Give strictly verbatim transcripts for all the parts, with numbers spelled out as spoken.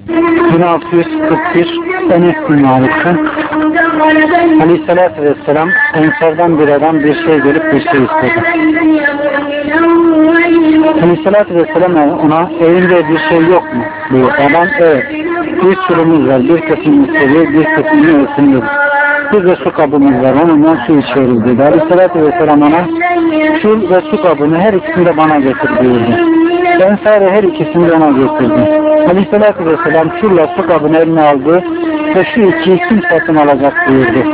bin altı yüz kırk bir Enes bin Malik'ten Aleyhisselatü Vesselam Ensardan bir adam bir şey gelip bir şey istedi. Aleyhisselatü Vesselam ona evinde bir şey yok mu? Diyor. Adam evet. Bir sürümüz var. Bir kısmını seviyor, bir kısmını ısınıyor. Bir de su kabımız var. Onunla su içiyoruz dedi. Aleyhisselatü Vesselam ona su ve su kabını her ikisini de bana getir diyordu. Ensari her ikisini de ona getirdi. Aleyhisselatü Vesselam şurla su kabını eline aldı ve şu ikiyi kim satın alacak buyurdu.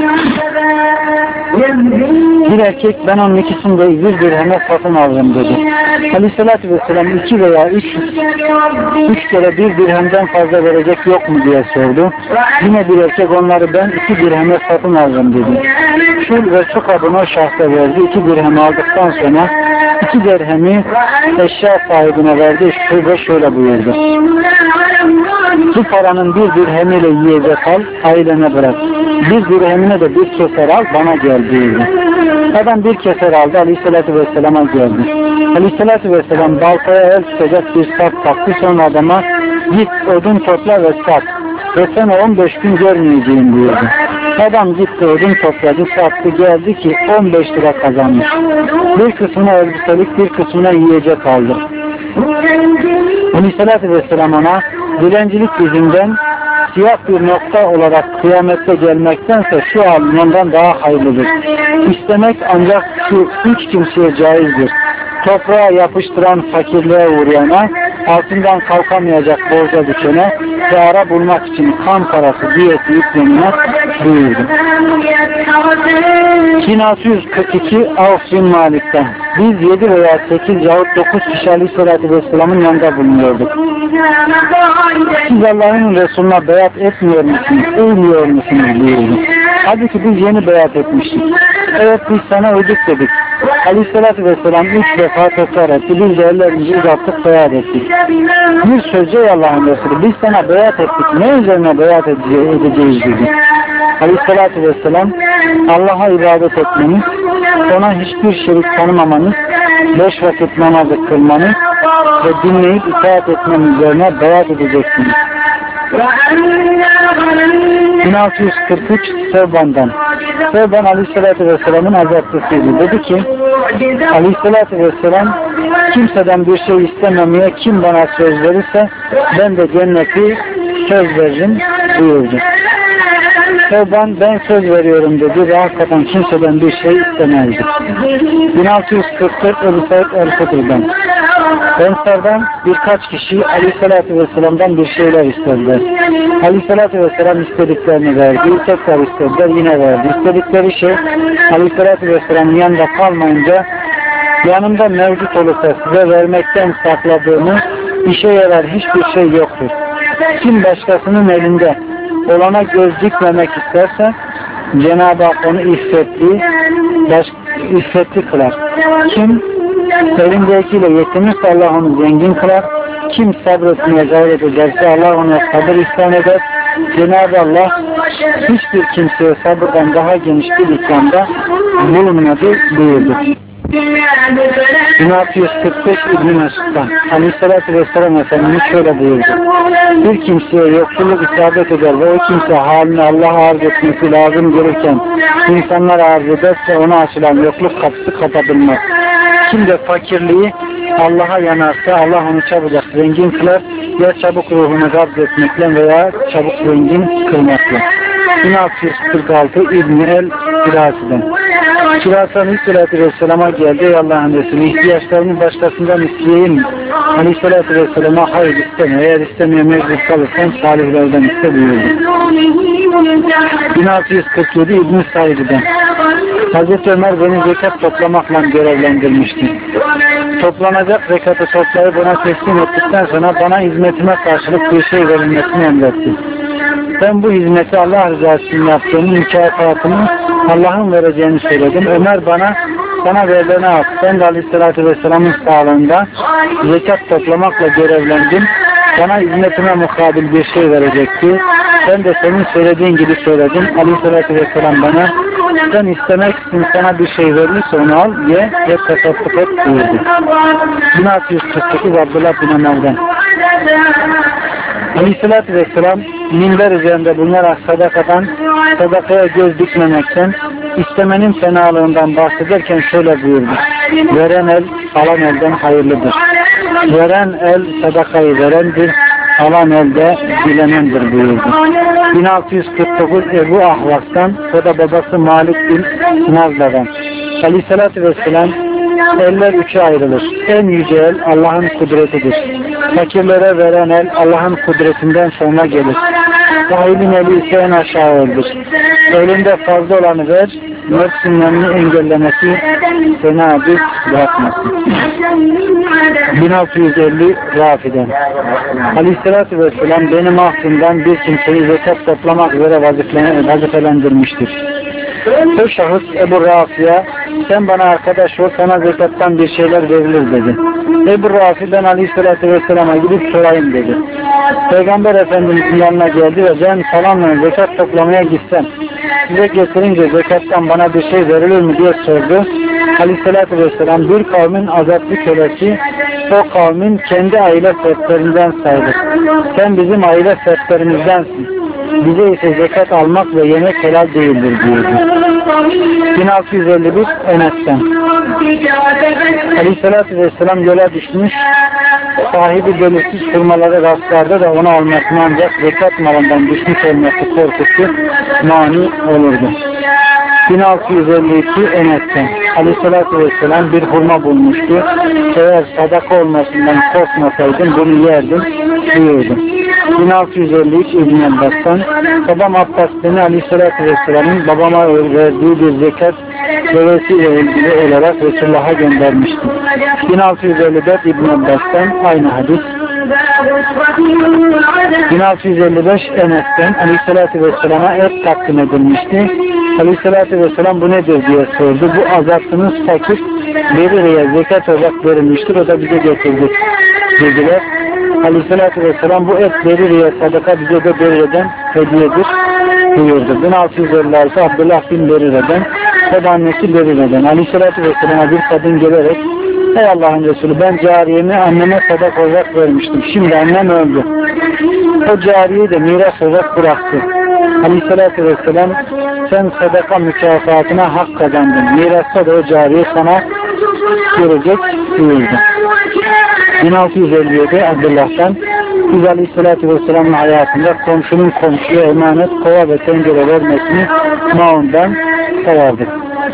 Bir erkek ben onun ikisini de yüz dirheme satın alırım dedi. Aleyhisselatü Vesselam iki veya üç, üç kere bir dirhemden fazla verecek yok mu diye sordu. Yine bir erkek onları ben iki dirheme satın alırım dedi. Şul ve su kabını o şahsa verdi. İki dirhem aldıktan sonra iki dirhemi eşya sahibine verdi. Şöyle şöyle buyurdu. Bu paranın bir dirhemiyle yiyecek al, ailene bırak. Bir dirhemine de bir keser al, bana gel diyordu. Adam bir keser aldı, Aleyhisselatü Vesselam'a geldi. Aleyhisselatü Vesselam baltaya el tutacak bir sap taktı, sonra adama git odun topla ve sat. Ve sen on beş gün görmeyeceğim diyordu. Adam gitti odun topladı, sattı, geldi ki on beş lira kazanmış. Bir kısmına elbiselik, bir kısmına yiyecek aldı. Aleyhisselatü Vesselam ona dilencilik yüzünden siyah bir nokta olarak kıyamette gelmektense şu alımından daha hayırlıdır. İstemek ancak şu üç kimseye caizdir. Toprağa yapıştıran fakirliğe uğrayana, altından kalkamayacak borca düşene ve ara bulmak için kan parası diyeti yüklenine buyurdu. bin altı yüz kırk iki Avf bin Malik'ten biz yedi veya sekiz yahut dokuz kişi Aleyhisselatü Vesselam'ın yanında bulunuyorduk. Siz Allah'ın Resulüne beyat etmiyor musunuz, uymuyor musunuz buyurdu. Halbuki biz yeni beyat etmiştik. Evet biz sana uyduk dedik. Aleyhisselatü Vesselam üç defa tekrar etti. Biz de ellerimizi uzattık, beyat ettik. Bir sözce Allah'ın Resulü biz sana beyat ettik. Ne üzerine beyat edeceğiz dedi. Aleyhisselatü Vesselam Allah'a ibadet etmeniz, ona hiçbir şerik tanımamanız, beş vakit namazı kılmanız ve dinleyip itaat etmeniz üzerine beyat edeceksiniz. bin altı yüz kırk üç Sevban'dan Sevban Aleyhisselatü Vesselam'ın azatçısıydı. Dedi ki Aleyhisselatü Vesselam kimseden bir şey istememeye kim bana söz verirse ben de cenneti söz veririm buyurdu. Sevban ben söz veriyorum dedi ve hakikaten kimseden bir şey istemezdi. bin altı yüz kırk dört Ebu Said El-Fıdır'dan Ensardan birkaç kişi Aleyhisselatü Vesselam'dan bir şeyler istediler. Aleyhisselatü Vesselam istediklerini verdi, tekrar istediler, yine verdi. İstedikleri şey Aleyhisselatü Vesselam'ın yanında kalmayınca yanımda mevcut olursa size vermekten sakladığımı işe yarar hiçbir şey yoktur. Kim başkasının elinde olana göz dikmemek isterse Cenab-ı Hak onu iffetli, baş, iffetli kılar. Kim elindekiyle yetinirse Allah onu zengin kılar. Kim sabretmeye gayret ederse Allah ona sabır ihsan eder. Cenab-ı Allah hiçbir kimseye sabırdan daha geniş bir ikramda bulunmadı buyurdu. bin altı yüz kırk beş İbn-i Mesud'dan Aleyhisselatü Vesselam Efendimiz şöyle buyurdu. Bir kimseye yoksulluk isabet eder ve o kimse halini Allah'a arz etmesi lazım görürken insanlar arz ederse ona açılan yokluk kapısı kapatılmaz. Kim de fakirliği Allah'a yanarsa Allah onu çabucak zengin kılar, ya çabuk ruhunu gabz etmekle veya çabuk zengin kılmakla. bin altı yüz kırk altı İbn-i El-Firasi'den Firasi Aleyhisselatü Vesselam'a geldi. Ey Allah'ın Resulü ihtiyaçlarını başkasından isteyeyim mi? Aleyhisselatü Vesselam'a hayır isteme. Eğer istemeye mecbur kalırsan salihlerden iste buyurdu. bin altı yüz kırk yedi İbn-i Said'den Hazreti Ömer beni zekat toplamakla görevlendirmişti. Toplanacak zekatı toplayıp ona teslim ettikten sonra bana hizmetime karşılık bir şey verilmesini emretti. Ben bu hizmeti Allah rızası için yaptığımı, mükafatımı Allah'ın vereceğini söyledim. Ömer bana sana verilene at. Ben de Aleyhisselatü Vesselam'ın sağlığında zekat toplamakla görevlendim. Bana hizmetime mukabil bir şey verecekti. Ben de senin söylediğin gibi söyledim. Aleyhisselatü Vesselam bana sen istemek için sana bir şey verirse onu al, ye ve tasarruf et buyurdu. bin altı yüz kırk sekiz Abdullah bin Ömer'den Aleyhissalatü vesselam minber üzerinde bulunarak sadakadan, sadakaya göz dikmemekten, istemenin fenalığından bahsederken şöyle buyurdu: veren el alan elden hayırlıdır. Veren el sadakayı verendir, alan elde dilenendir buyurdu. bin altı yüz kırk dokuz Ebu Ahvas'tan, o da babası Malik bin Nazla'dan. Aleyhissalatü vesselam eller üçe ayrılır. En yüce el Allah'ın kudretidir. Fakirlere veren el Allah'ın kudretinden sonra gelir. Sahibin eli ise en aşağı eldir. Elinde fazla olanı ver, nefsinden engellemesi seni aciz bırakmasın. bin altı yüz elli Rafi'den. Aleyhissalatü vesselam benim aklımdan bir kimseyi zekat toplamak üzere vazifelendirmiştir. O şahıs Ebu Rafi'ye sen bana arkadaş ol, sana zekattan bir şeyler verilir dedi. Ebu Rafi'den Aleyhisselatü Vesselam'a gidip sorayım dedi. Peygamber Efendimiz'in yanına geldi ve ben falanla zekat toplamaya gitsem size getirince zekattan bana bir şey verilir mi diye sordu. Aleyhisselatü Vesselam bir kavmin azatlı kölesi o kavmin kendi aile fertlerinden sayılır. Sen bizim aile fertlerimizdensin. Bize ise zekat almak ve yemek helal değildir diyordu. bin altı yüz elli bir Enes'ten. Aleyhissalatü vesselam yola düşmüş, sahibi belirsiz hurmaları rastlardı da onu almasına ancak zekat malından düşmüş olması korkusu mani olurdu. bin altı yüz elli iki Enes'ten. Aleyhissalatü vesselam bir hurma bulmuştu. Eğer sadaka olmasından korkmasaydım bunu yerdim buyurdu. bin altı yüz elli üç İbn Abbas'tan, babam Abbas beni Aleyhissalatü vesselamın babama verdiği bir zekat devesiyle ilgili olarak Resulullah'a göndermişti. bin altı yüz elli dört İbn Abbas'tan aynı hadis. bin altı yüz elli beş Enes'ten Aleyhissalatü vesselama et takdim edilmişti. Aleyhissalatü vesselam bu nedir diye sordu. Bu azaptınız fakir Berire'ye zekat olarak verilmiştir. O da bize getirdi dediler. Aleyhissalatü vesselam bu et Berire'ye sadaka, bize de Berire'den hediyedir buyurdu. bin altı yüz elli altı Abdullah bin Berire'den, o da annesi Berire'den. Aleyhissalatü vesselama bir kadın gelerek ey Allah'ın Resulü, ben cariyemi anneme sadaka olarak vermiştim. Şimdi annem öldü. O cariyeyi de miras olarak bıraktı. Aleyhissalatü vesselam sen sadaka mükafatına hak kazandın. Mirasta da o cariye sana görecek buyurdu. bin altı yüz elli yedi Abdullah'tan, biz Aleyhissalatü vesselamın hayatında komşunun komşuya emanet kova ve tencere vermesini maundan sayardık.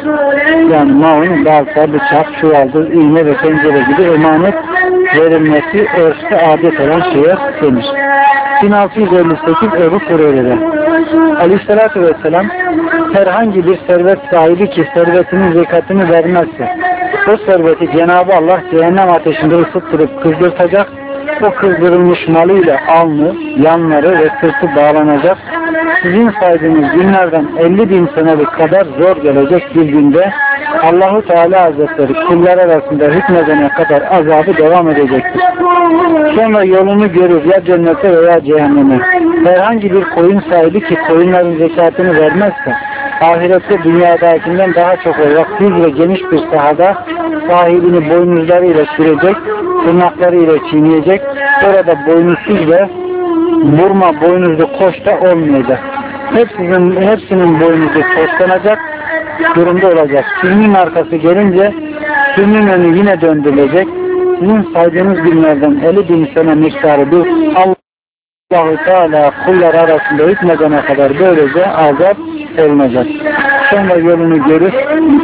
Yani maun, balta, bıçak, çuvaldır, iğne ve tencere gibi emanet verilmesi örfte adet olan şeye denir. bin altı yüz elli sekiz Ebu Hureyre'den. Aleyhissalatü vesselam herhangi bir servet sahibi ki servetinin zekatını vermezse o serveti Cenab-ı Allah cehennem ateşinde ısıttırıp kızdırtacak, o kızdırılmış malıyla alnı, yanları ve sırtı bağlanacak. Sizin saydığınız günlerden elli bin senelik kadar zor gelecek bir günde Allah-u Teala Hazretleri kullar arasında hükmedene kadar azabı devam edecektir. Sonra yolunu görür ya cennete veya cehenneme. Herhangi bir koyun sahibi ki koyunların zekatını vermezse ahirette dünyadakinden daha çok olarak düz ve geniş bir sahada sahibini boynuzlarıyla sürecek, tırnaklarıyla çiğneyecek. Orada boynuzsuz ve burma boynuzlu koç da olmayacak. Hepsinin, hepsinin boynuzu toslanacak durumda olacak. Sürünün arkası gelince sürünün önü yine döndürülecek. Sizin saydığınız günlerden elli bin sene miktarı bir Allah-u Teala kullar arasında hükmedene kadar böylece azap olunacak. Sonra yolunu görür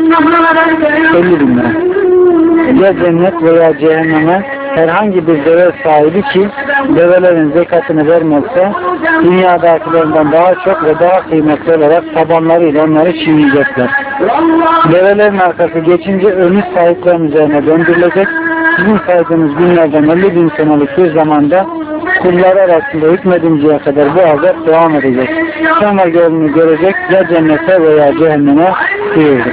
elli bin lira. Ya cennet veya cehenneme herhangi bir deve sahibi ki develerin zekatını vermezse dünyadakilerinden daha çok ve daha kıymetli olarak tabanlarıyla onları çiğneyecekler. Develerin arkası geçince önü sahiplerin üzerine döndürülecek. Sizin saydığınız günlerden elli bin senelik bir zamanda kullar arasında hükmedinceye kadar bu azap devam edecek. Sonra yolunu görecek ya cennete veya cehenneme buyurdu.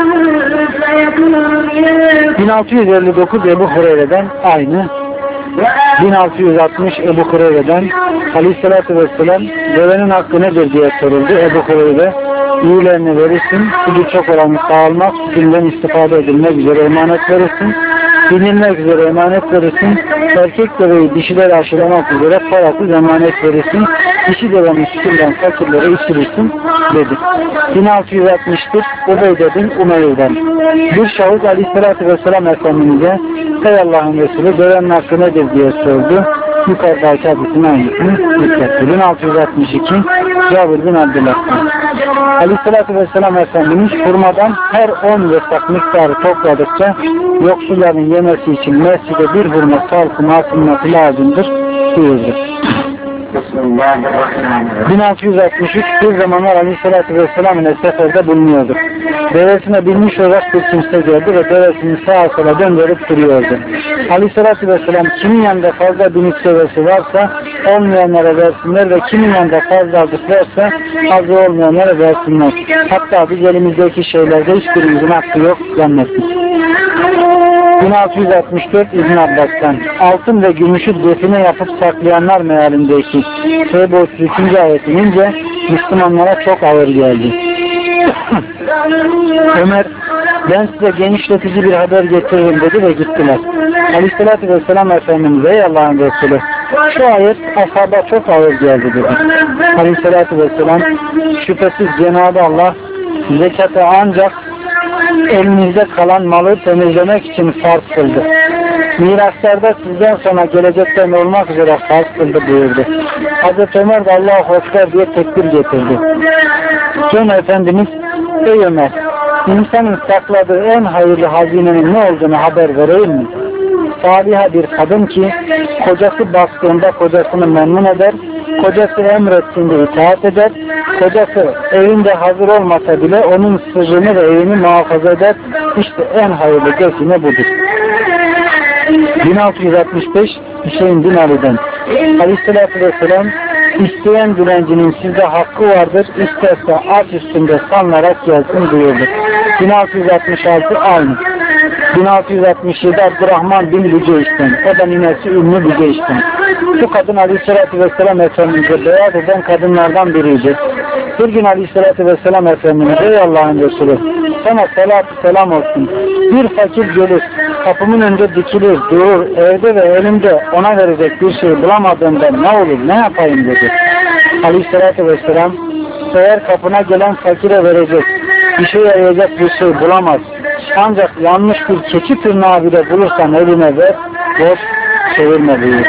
bin altı yüz elli dokuz Ebu Hureyre'den aynı. bin altı yüz altmış Ebu Hureyre'den Aleyhisselatü Vesselam devenin hakkı nedir diye soruldu. Ebu Hureyre iyilerini verirsin, sütü çok olanı sağlamak, sütünden istifade edilmek üzere emanet verirsin. Bilinmek üzere emanet verirsin. Erkek deveyi dişileri aşılamak üzere parasız emanet verirsin. Dişi devenin sütünden fakirlere içirirsin dedi. bin altı yüz altmış bir Ubeyde bin Umeyr'den. Bir şahıs Aleyhisselatü Vesselam Efendimiz'e ey Allah'ın Resulü devenin hakkı nedir diye sordu. Yukarıdaki hadisin aynısını zikretti. bin altı yüz altmış iki Cabir bin Abdullah'tan. Aleyhisselatü Vesselam Efendimiz hurmadan her on vesak miktarı topladıkça yoksulların yemesi için mescide bir hurma salkım atılması lazımdır buyurdu. bin altı yüz altmış üç bir zamanlar Aleyhisselatü Vesselam ile seferde bulunuyordu. Devesine binmiş olarak bir kimse geldi ve devesini sağa sola döndürüp duruyordu. Aleyhisselatü Vesselam kimin yanında fazla binlik devesi varsa olmayanlara versinler ve kimin yanında fazla azık varsa azı olmayanlara versinler. Hatta biz elimizdeki şeylerde hiçbirimizin hakkı yok zannettik. bin altı yüz altmış dört İbn Abbas'tan altın ve gümüşü define yapıp saklayanlar mealindeki Tevbe otuz üçüncü ayet inince Müslümanlara çok ağır geldi. Ömer ben size genişletici bir haber getiririm dedi ve gittiler. Aleyhisselatü Vesselam Efendimiz ey Allah'ın Resulü şu ayet ashaba çok ağır geldi dedi. Aleyhisselatü Vesselam şüphesiz Cenab-ı Allah zekatı ancak elinizde kalan malı temizlemek için farz kıldı. Miraslarda sizden sonra gelecekten olmak üzere farz kıldı buyurdu. Hazreti Ömer de Allahu Ekber diye tekbir getirdi. Sonra Efendimiz ey Ömer insanın sakladığı en hayırlı hazinenin ne olduğunu haber vereyim mi? Saliha bir kadın ki kocası baktığında kocasını memnun eder, kocası emrettiğinde itaat eder, kocası evinde hazır olmasa bile onun sırrını ve evini muhafaza eder. İşte en hayırlı gezine budur. bin altı yüz altmış beş Hüseyin bin Ali'den Aleyhisselatü Vesselam isteyen dilencinin sizde hakkı vardır, isterse at üstünde sanlarak gelsin buyurdu. bin altı yüz altmış altı aynı. bin altı yüz altmış yedi Abdurrahman bin Lüceyş'ten, o da ninesi Ümmü Lüceyş'ten. Bu kadın Aleyhisselatü Vesselam Efendimiz'e beyat eden kadınlardan biriydi. Bir gün Aleyhisselatü Vesselam Efendimiz ey Allah'ın Resulü sana salatü selam olsun. Bir fakir gelir, kapımın önünde dikilir, durur, evde ve elimde ona verecek bir şey bulamadığımda ne olur, ne yapayım dedi. Aleyhisselatü Vesselam eğer kapına gelen fakire verecek, işe yarayacak bir şey bulamaz. Ancak yanlış bir keçi tırnağı bile bulursan eline ver, boş çevirme buyurdu.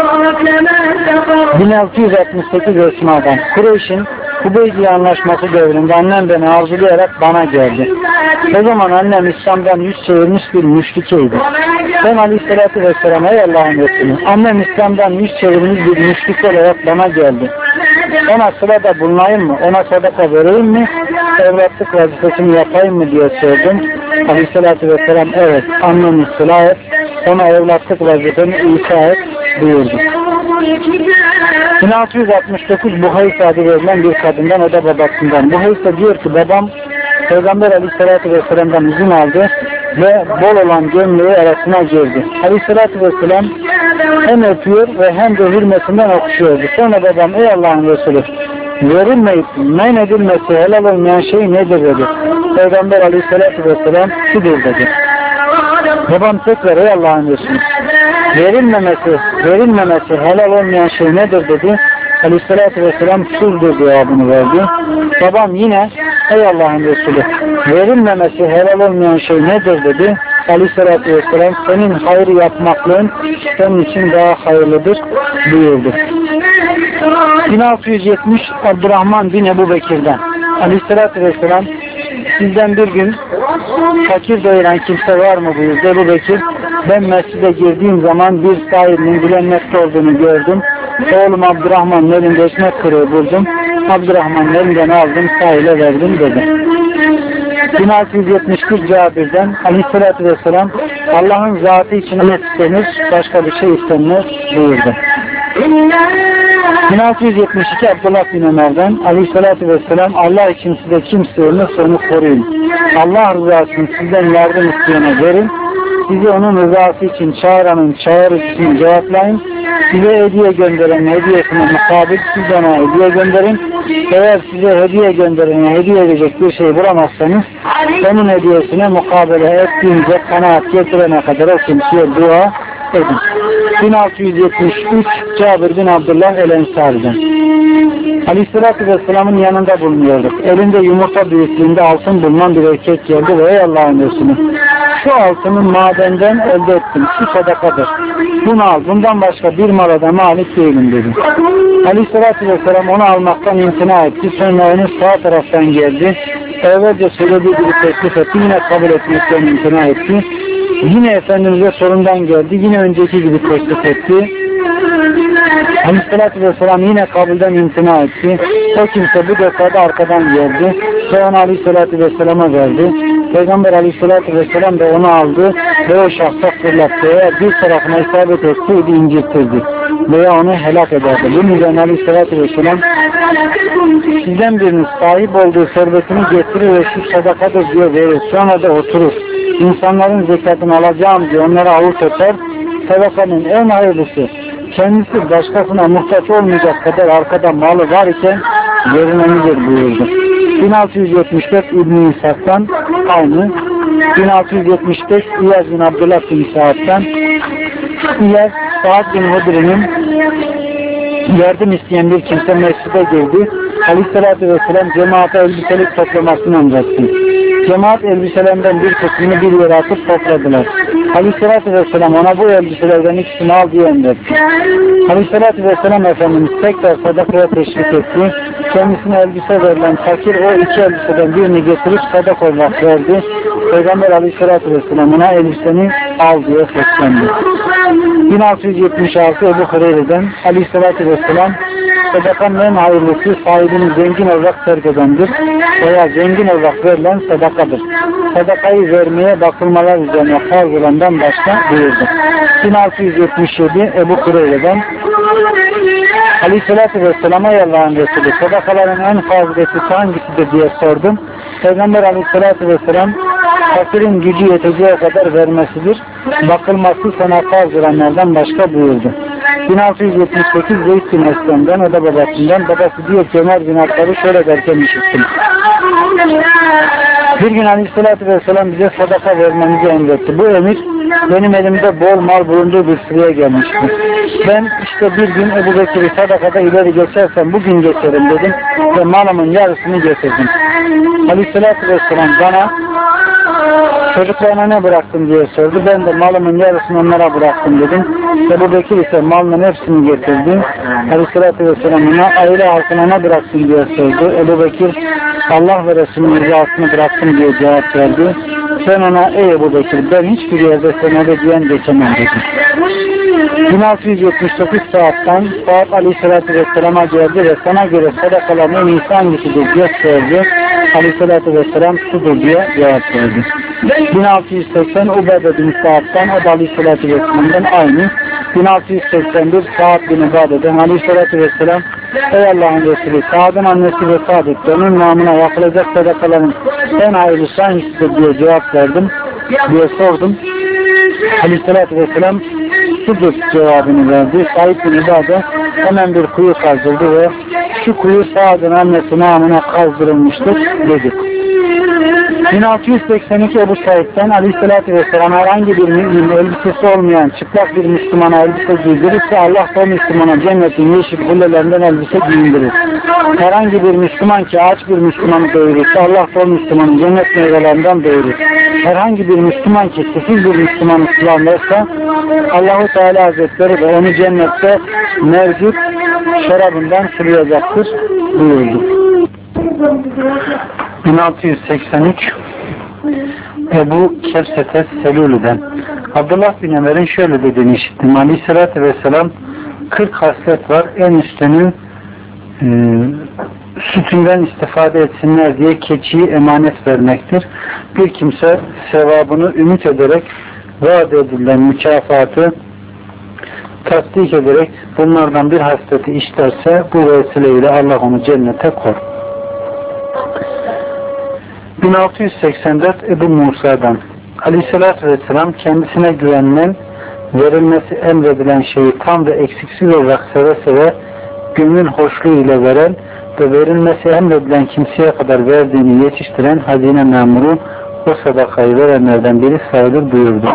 bin altı yüz altmış sekiz Esma'dan Kureyş'in Hubeydiye anlaşması devrinde annem beni arzulayarak bana geldi. O zaman annem İslam'dan yüz çevirmiş bir müşrikeydi. Ben Aleyhisselatü Vesselam'a ey Allah'ın Resulü annem İslam'dan yüz çevirmiş bir müşrik olarak bana geldi. Ona sırada bulunayım mı? Ona sadaka vereyim mi? Evlatlık vazifesini yapayım mı diye sordum. Aleyhisselatü Vesselam evet annemi silah et, ona evlatlık vazifeni İsa et buyurdu. bin altı yüz altmış dokuz Buhayse adı verilen bir kadından, o da babasından. Buhayse diyor ki babam Peygamber Aleyhisselatü Vesselam'dan izin aldı ve bol olan gömleği arasına girdi. Aleyhisselatü Vesselam hem öpüyor ve hem de hürmetinden okşuyordu. Sonra babam ey Allah'ın Resulü verilmeyip men edilmesi helal olmayan şey nedir dedi. Peygamber Aleyhisselatü Vesselam şudur dedi. Babam tekrar ey Allah'ın Resulü verilmemesi, verilmemesi helal olmayan şey nedir dedi. Aleyhisselatü Vesselam şudur cevabını verdi. Babam yine ey Allah'ın Resulü verilmemesi helal olmayan şey nedir dedi. Aleyhisselatü Vesselam senin hayrı yapmaklığın senin için daha hayırlıdır buyurdu. bin altı yüz yetmiş Abdurrahman bin Ebu Bekir'den Aleyhisselatü Vesselam sizden bir gün fakir doyuran kimse var mı buyurdu. Ebu Bekir ben mescide girdiğim zaman bir sahibinin dilenmekte olduğunu gördüm. Oğlum Abdurrahman'ın elinde ekmek kırığı buldum. Abdurrahman'ın elinden aldım sahile verdim dedi. bin altı yüz yetmiş bir Cabir'den Aleyhisselatü Vesselam Allah'ın zatı için ne istenir başka bir şey istenmez buyurdu. bin altı yüz yetmiş iki Abdullah bin Ömer'den Aleyhisselatü Vesselam Allah için size kim sığınırsa onu koruyun. Allah rızası için sizden yardım isteyene verin. sizi onun rızası için çağıranın çağrısını cevaplayın. Size hediye gönderen hediyesine mukabil siz ona hediye gönderin. Eğer size hediye gönderene hediye edecek bir şey bulamazsanız onun hediyesine mukabele ettiğince kanaat getirene kadar o kimseye dua edin. bin altı yüz yetmiş üç Cabir bin Abdullah el-Ensari'den. Aleyhisselatü Vesselam'ın yanında bulunuyorduk. Elinde yumurta büyüklüğünde altın bulunan bir erkek geldi ve ey Allah'ın Resulü, şu altının madenden elde ettim, şu sadakadır. Bunu al, bundan başka bir mala da malik değilim dedi. Aleyhisselatü Vesselam onu almaktan imtina etti. Sonra onu sağ taraftan geldi. Evvelce söylediği gibi teklif etti. Yine kabul etmekten imtina etti. Yine Efendimiz'e sorundan geldi. Yine önceki gibi teklif etti. Aleyhisselatü Vesselam yine kabulden imtina etti. O kimse bu defa da arkadan geldi. Ve onu Aleyhisselatü Vesselam'a verdi. Peygamber Aleyhisselatü Vesselam da onu aldı ve o şahsa fırlattı. Eğer bir tarafına isabet etseydi incitirdi veya onu helak ederdi. Bunun üzerine Aleyhisselatü Vesselam sizden biriniz sahip olduğu servetini getirir ve şu sadakadır diye verir. Sonra da oturur. İnsanların zekatını alacağım diye onlara avuç eder. Sadakanın en hayırlısı kendisi başkasına muhtaç olmayacak kadar arkada malı var iken verilmelidir buyurdu. bin altı yüz yetmiş dört İbn-i İshak'tan aynı. bin altı yüz yetmiş beş İyaz bin Abdullah bin Sa'd'dan. İyaz Sa'd bin Hudri'nin yardım isteyen bir kimse mescide girdi. Aleyhisselatü Vesselam cemaate elbiselik toplamasını emretti. Cemaat elbiselerinden bir kısmını bir yere atıp topladılar. Aleyhisselatü Vesselam ona bu elbiselerden ikisini al diye emretti. Aleyhisselatü Vesselam Efendimiz tekrar sadakaya teşvik etti. Kendisine elbise verilen fakir o iki elbiseden birini getirip sadak olarak verdi. Peygamber Aleyhisselatü Vesselam ona elbiseni al diye seslendi. bin altı yüz yetmiş altı Ebu Hureyre'den Aleyhisselatü Vesselam sadakanın en hayırlısı sahibini zengin olarak terk edendir veya zengin olarak verilen sadakadır. Sadakayı vermeye bakılmalar üzerine farz olandan başka buyurdu. bin altı yüz yetmiş yedi Ebu Hureyre'den Aleyhisselatü Vesselam'a Allah'ın Resulü sadakaların en faziletlisi hangisidir diye sordum. Peygamber Aleyhisselatü Vesselam fakirin gücü yeteceği kadar vermesidir. Bakılması sana farz olanlardan başka buyurdu. bin altı yüz yetmiş sekiz Zeyd bin Eslem'den, o da babasından. Babası diyor ki Ömer bin Hattab'ı şöyle derken işittim. Bir gün Aleyhisselatü Vesselam bize sadaka vermemizi emretti. Bu emir benim elimde bol mal bulunduğu bir sıraya gelmişti. Ben işte bir gün Ebu Bekir'i sadakada ileri geçersem bugün geçerim dedim ve malımın yarısını getirdim. Aleyhisselatü Vesselam bana çocuklarına ne bıraktın diye sordu. Ben de malımın yarısını onlara bıraktım dedim. Ebu Bekir ise malının hepsini getirdi. Aleyhisselatü Vesselam ona aile halkına ne bıraktın diye sordu. Ebu Bekir Allah ve Resulünün rızasını bıraktım diye cevap verdi. Ben ona ey Ebu Bekir ben hiçbir yerde sana da diyen geçemem dedim. bin altı yüz yetmiş dokuz Sa'd'dan Sa'd Aleyhisselatü Vesselam'a geldi ve sana göre sadakaların en iyisi hangisidir diye sordu. Aleyhisselatü Vesselam şudur diye cevap verdi. bin altı yüz seksen Ubade bin Sa'd'dan, o da Aleyhisselatü Vesselam'dan aynı. bin altı yüz seksen bir Sa'd bin Ubade'den Aleyhisselatü Vesselam ey Allah'ın Resulü Sa'd'ın annesi ve Sa'd onun namına yapılacak sadakaların en hayırlısı hangisidir diye cevap verdim diye sordum. Aleyhisselatü Vesselam şudur cevabını verdi. Sa'd bin Ubade hemen bir kuyu kazdırdı ve şu kuyu Sa'd'ın annesi namına kazdırılmıştır dedi. bin altı yüz seksen iki Ebu Said'den Aleyhisselatü Vesselam herhangi bir mümin elbisesi olmayan çıplak bir Müslümana elbise giydirirse Allah da o Müslümana cennetin yeşil hullelerinden elbise giyindirir. Herhangi bir Müslüman ki aç bir Müslümanı doyurursa Allah da o Müslümanın cennet meyvelerinden doyurur. Herhangi bir Müslüman ki susuz bir Müslümanı sulanırsa Allah-u Teala Hazretleri de onu cennette mevcut şarabından sulayacaktır buyurdu. bin altı yüz seksen üç Ebu Kevsete Selülü'den Abdullah bin Ömer'in şöyle dediğini işittim. Aleyhisselatü Vesselam kırk haslet var. En üstünü e, sütünden istifade etsinler diye keçiyi emanet vermektir. Bir kimse sevabını ümit ederek vaat edilen mükafatı tasdik ederek bunlardan bir hasleti işlerse bu vesileyle Allah onu cennete kor. bin altı yüz seksen dört Ebu Musa'dan Aleyhisselatü Vesselam kendisine güvenilen, verilmesi emredilen şeyi tam ve eksiksiz olarak seve seve gönlün hoşluğu ile veren ve verilmesi emredilen kimseye kadar verdiğini yetiştiren hazine memuru o sadakayı verenlerden biri sayılır buyurdu.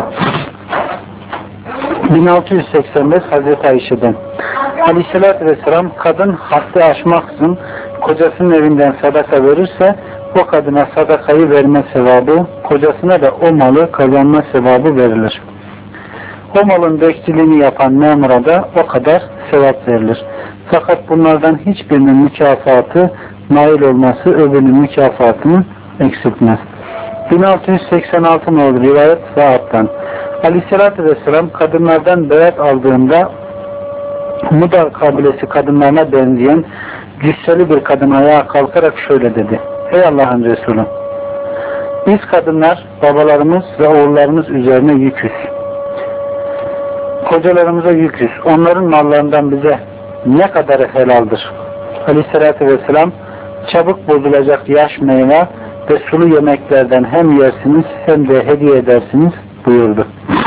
bin altı yüz seksen beş Hazreti Ayşe'den Aleyhisselatü Vesselam kadın haddi aşmaksızın kocasının evinden sadaka verirse o kadına sadakayı verme sevabı, kocasına da o malı kazanma sevabı verilir. O malın bekçiliğini yapan memura da o kadar sevap verilir. Fakat bunlardan hiçbirinin mükafatı nail olması öbürünün mükafatını eksiltmez. bin altı yüz seksen altı nolu rivayet Sa'd'dan Aleyhisselatü Vesselam kadınlardan beyat aldığında Mudar kabilesi kadınlarına benzeyen cüsseli bir kadın ayağa kalkarak şöyle dedi: Ey Allah'ın Resulü, biz kadınlar babalarımız ve oğullarımız üzerine yüküz. Kocalarımıza yüküz. Onların mallarından bize ne kadarı helaldir? Aleyhisselatü Vesselam çabuk bozulacak yaş meyve ve sulu yemeklerden hem yersiniz hem de hediye edersiniz buyurdu.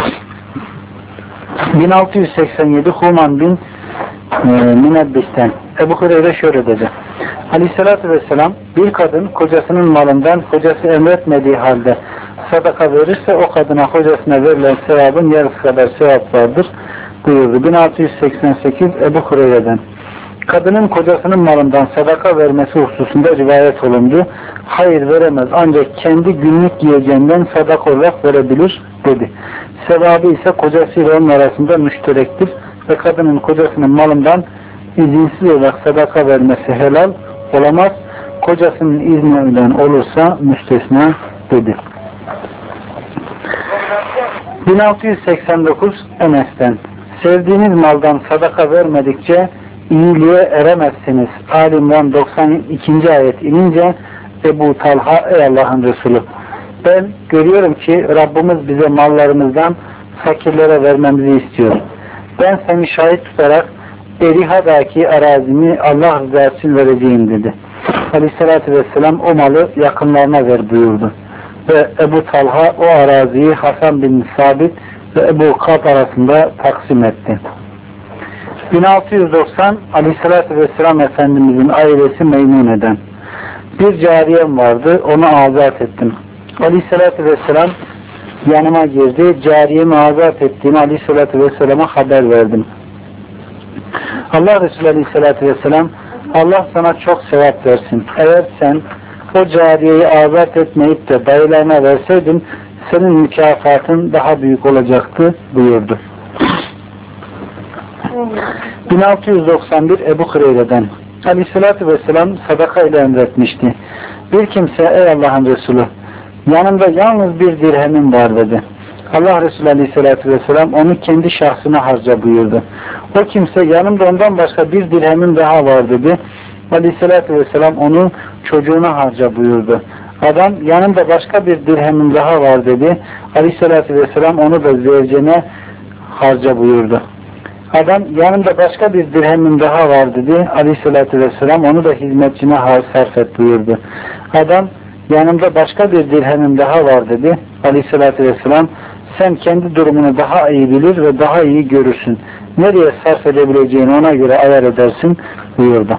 bin altı yüz seksen yedi Human bin e, Münebbis'ten Ebu Hureyre şöyle dedi: Aleyhisselatü Vesselam bir kadın kocasının malından kocası emretmediği halde sadaka verirse o kadına kocasına verilen sevabın yarısı kadar sevap vardır buyurdu. bin altı yüz seksen sekiz Ebu Hureyre'den kadının kocasının malından sadaka vermesi hususunda rivayet olundu. Hayır veremez ancak kendi günlük yiyeceğinden sadaka olarak verebilir dedi. Sevabı ise kocasıyla onun arasında müşterektir ve kadının kocasının malından izinsiz olarak sadaka vermesi helal olamaz. Kocasının izninden olursa müstesna dedi. bin altı yüz seksen dokuz Enes'ten sevdiğiniz maldan sadaka vermedikçe iyiliğe eremezsiniz. Ali İmran doksan ikinci ayet inince Ebu Talha ey Allah'ın Resulü, ben görüyorum ki Rabbimiz bize mallarımızdan fakirlere vermemizi istiyor. Ben seni şahit tutarak Eriha'daki arazimi Allah rızası için vereceğim dedi. Aleyhissalatü Vesselam o malı yakınlarına ver buyurdu. Ve Ebu Talha o araziyi Hasan bin Sabit ve Ebu Kab arasında taksim etti. bin altı yüz doksan Aleyhissalatü Vesselam Efendimizin ailesi Meymune'den bir cariyem vardı, onu azat ettim. Aleyhissalatü Vesselam yanıma girdi, cariyemi azat ettiğimi Aleyhissalatü Vesselam'a haber verdim. Allah Resulü Aleyhissalatü Vesselam Allah sana çok sevap versin. Eğer sen o cariyeyi azat etmeyip de dayılarına verseydin senin mükafatın daha büyük olacaktı buyurdu. bin altı yüz doksan bir Ebu Hureyre'den Aleyhissalatü Vesselam sadaka ile emretmişti. Bir kimse ey Allah'ın Resulü yanımda yalnız bir dirhemim var dedi. Allah Resulü Aleyhisselatü Vesselam onu kendi şahsına harca buyurdu. O kimse yanımda ondan başka bir dirhemim daha var dedi. Aleyhisselatü Vesselam onu çocuğuna harca buyurdu. Adam yanımda başka bir dirhemim daha var dedi. Aleyhisselatü Vesselam onu da zevcene harca buyurdu. Adam yanımda başka bir dirhemim daha var dedi. Aleyhisselatü Vesselam onu da hizmetçine sarf et buyurdu. Adam yanımda başka bir dirhemim daha var dedi. Aleyhisselatü Vesselam sen kendi durumunu daha iyi bilir ve daha iyi görürsün. Nereye sarf edebileceğini ona göre ayar edersin buyurdu.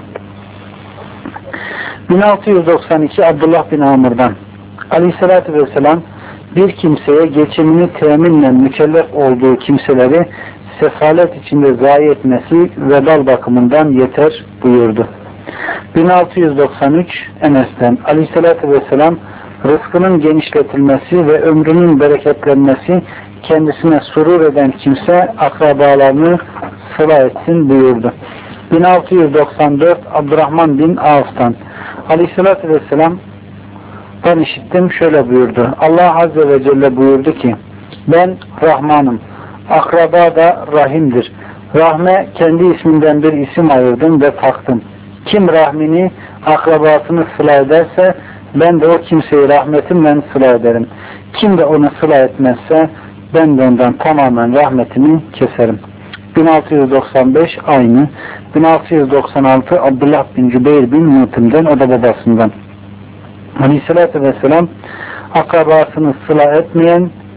bin altı yüz doksan iki Abdullah bin Amr'dan Aleyhisselatü Vesselam bir kimseye geçimini teminle mükellef olduğu kimseleri sefalet içinde zayi etmesi vebal bakımından yeter buyurdu. bin altı yüz doksan üç Enes'ten Aleyhisselatü Vesselam rızkının genişletilmesi ve ömrünün bereketlenmesi kendisine surur eden kimse akrabalarını sıla etsin buyurdu. bin altı yüz doksan dört Abdurrahman bin Avf'tan Aleyhisselatü Vesselam ben işittim şöyle buyurdu. Allah Azze ve Celle buyurdu ki ben Rahmanım, akraba da Rahim'dir. Rahme kendi isminden bir isim ayırdım ve taktım. Kim rahmini, akrabasını sıla ederse ben de o kimseyi rahmetimle sıla ederim. Kim de onu sıla etmezse ben de ondan tamamen rahmetimi keserim. bin altı yüz doksan beş aynı. bin altı yüz doksan altı Abdullah bin Cübeyr bin Mutim'den, o da babasından. Aleyhisselatü Vesselam akrabasını sıla etmeyen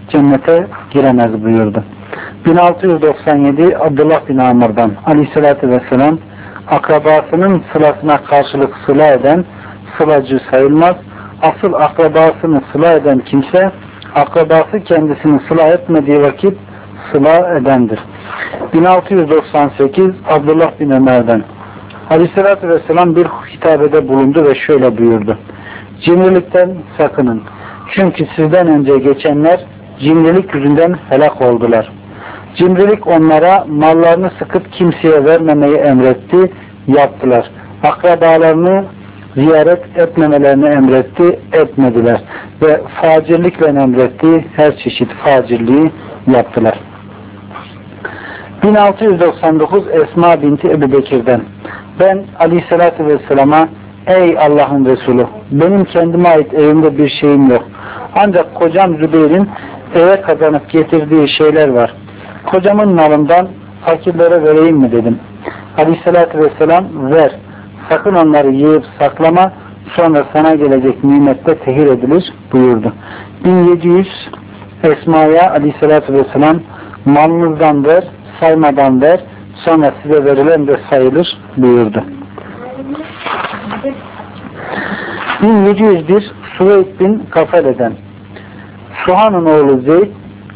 cennete giremez buyurdu. bin altı yüz doksan yedi Abdullah bin Amr'dan aleyhissalatü vesselam akrabasının sılasına karşılık sıla eden sılacı sayılmaz. Asıl akrabasını sıla eden kimse akrabası kendisini sıla etmediği vakit sıla edendir. bin altı yüz doksan sekiz Abdullah bin Ömer'den aleyhissalatü vesselam bir hitabede bulundu ve şöyle buyurdu. Cimrilikten sakının. Çünkü sizden önce geçenler cimrilik yüzünden helak oldular. Cimrilik onlara mallarını sıkıp kimseye vermemeyi emretti, yaptılar. Akrabalarını ziyaret etmemelerini emretti, etmediler. Ve facirlikle emretti, her çeşit facirliği yaptılar. bin altı yüz doksan dokuz Esma binti Ebu Bekir'den ben aleyhissalatü vesselama ey Allah'ın Resulü benim kendime ait evimde bir şeyim yok. Ancak kocam Zübeyir'in eve kazanıp getirdiği şeyler var. Kocamın malından fakirlere vereyim mi dedim. Aleyhissalatü vesselam ver. Sakın onları yiyip saklama. Sonra sana gelecek nimette tehir edilir buyurdu. bin yedi yüz Esma'ya aleyhissalatü vesselam malınızdan ver, saymadan ver. Sonra size verilen de sayılır buyurdu. bin yedi yüz bir Suveyd bin Kafele'den Suhan'ın oğlu Zeyd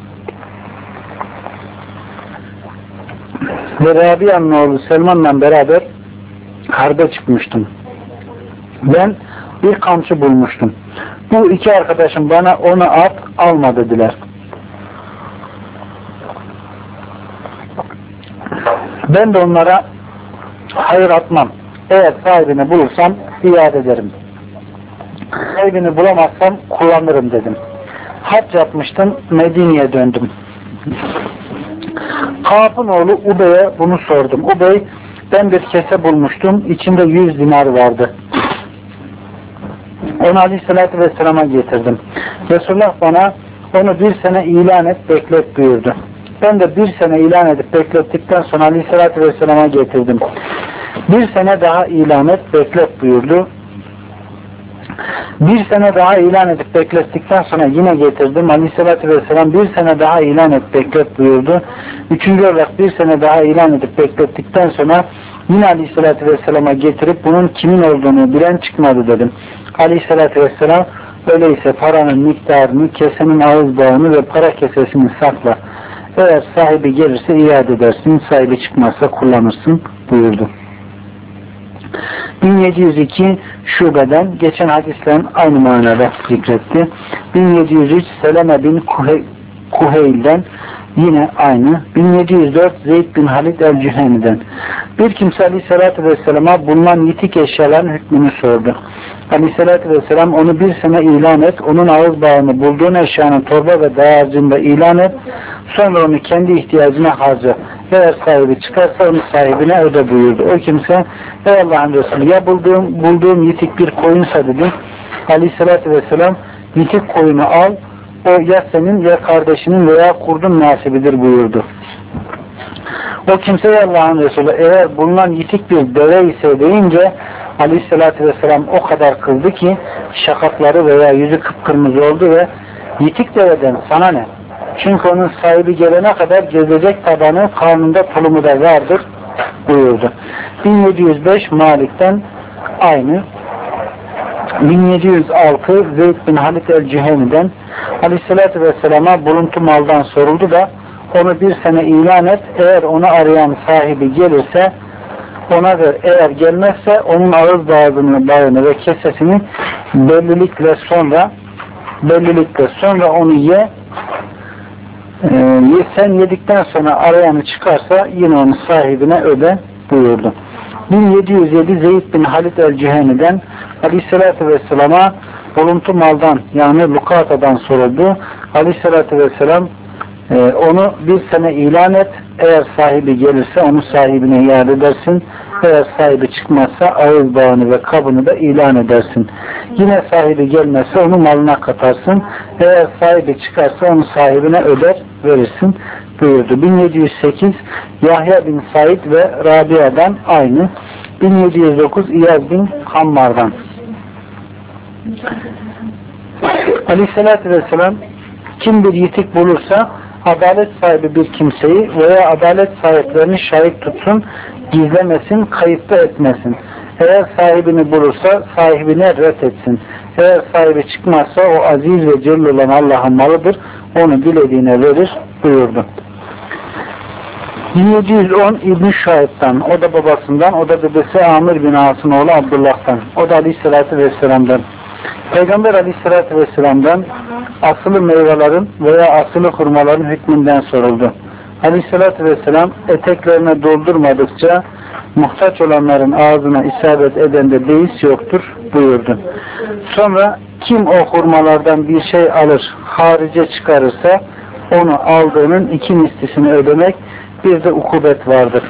ve Rabia'nın oğlu Selman'la beraber harbe çıkmıştım. Ben bir kamçı bulmuştum. Bu iki arkadaşım bana onu at, alma dediler. Ben de onlara hayır atmam. Eğer sahibini bulursam iade ederim. Sahibini bulamazsam kullanırım dedim. Hac yapmıştım, Medine'ye döndüm. Kaab'ın oğlu Ubey'e bunu sordum. Ubey, ben bir kese bulmuştum, içinde yüz dinar vardı. Onu aleyhissalatü vesselama getirdim. Resulullah bana onu bir sene ilan et, beklet buyurdu. Ben de bir sene ilan edip beklettikten sonra aleyhissalatü vesselama getirdim. Bir sene daha ilan et, beklet buyurdu. Bir sene daha ilan edip beklettikten sonra yine getirdim. Aleyhissalatü vesselam bir sene daha ilan et, beklet buyurdu. Üçüncü olarak bir sene daha ilan edip beklettikten sonra yine aleyhissalatü vesselama getirip bunun kimin olduğunu bilen çıkmadı dedim. Aleyhissalatü vesselam öyleyse paranın miktarını, kesenin ağız bağını ve para kesesini sakla. Eğer sahibi gelirse iade edersin, sahibi çıkmazsa kullanırsın buyurdu. bin yedi yüz iki Şube'den geçen hadislerin aynı manada zikretti. bin yedi yüz üç Seleme bin Kuhe, Kuheyl'den yine aynı. bin yedi yüz dört Zeyd bin Halid el-Cüheni'den bir kimse aleyhissalatü vesselama bulunan yitik eşyaların hükmünü sordu. Aleyhissalatü vesselam onu bir sene ilan et, onun ağız bağını bulduğun eşyanın torba ve dağarcığında ilan et, sonra onu kendi ihtiyacına harca. Eğer sahibi çıkarsa onu sahibine öde buyurdu. O kimse, ey Allah'ın Resulü ya bulduğum, bulduğum yitik bir koyunsa dedi. Aleyhissalatü vesselam yitik koyunu al, o ya senin ya kardeşinin veya kurdun nasibidir buyurdu. O kimse, ey Allah'ın Resulü eğer bulunan yitik bir deve ise deyince Aleyhisselatü Vesselam o kadar kızdı ki şakakları veya yüzü kıpkırmızı oldu ve yitik deveden sana ne? Çünkü onun sahibi gelene kadar gezecek tabanı, karnında tulumu da vardır buyurdu. bin yedi yüz beş Malik'ten aynı. bin yedi yüz altı Zeyd bin Halid el-Cüheni'den Aleyhisselatü Vesselam'a buluntu maldan soruldu da onu bir sene ilan et, eğer onu arayan sahibi gelirse ona ver, eğer gelmezse onun ağız bağını, bağını ve kesesini bellilikle sonra bellilikle sonra onu ye, ee, sen yedikten sonra arayanı çıkarsa yine onu sahibine öde buyurdu. bin yedi yüz yedi Zeyd bin Halid el-Cüheni'den Aleyhisselatü Vesselam'a buluntu maldan yani lukatadan soruldu. Aleyhisselatü Vesselam e, onu bir sene ilan et, eğer sahibi gelirse onu sahibine iade edersin, eğer sahibi çıkmazsa ağız bağını ve kabını da ilan edersin. Yine sahibi gelmezse onu malına katarsın, eğer sahibi çıkarsa onu sahibine öder verirsin buyurdu. bin yedi yüz sekiz Yahya bin Said ve Rabia'dan aynı. bin yedi yüz dokuz İyaz bin Hammar'dan Aleyhisselatü Vesselam Kim bir yitik bulursa adalet sahibi bir kimseyi veya adalet sahiplerini şahit tutsun, gizlemesin, kayıpta etmesin. Eğer sahibini bulursa sahibine ret etsin. Eğer sahibi çıkmazsa o aziz ve celil olan Allah'ın malıdır. Onu dilediğine verir buyurdu. bin yedi yüz on İbn-i Şahit'ten, o da babasından, o da dedesi Amir bin As'ın oğlu Abdullah'tan, o da Aleyhisselatü Vesselam'dan. Peygamber Aleyhisselatü Vesselam'dan asılı meyvelerin veya asılı hurmaların hükmünden soruldu. Aleyhisselatü Vesselam eteklerine doldurmadıkça muhtaç olanların ağzına isabet edende beis yoktur buyurdu. Sonra kim o hurmalardan bir şey alır, harice çıkarırsa onu aldığının iki mislisini ödemek, bir de ukubet vardır.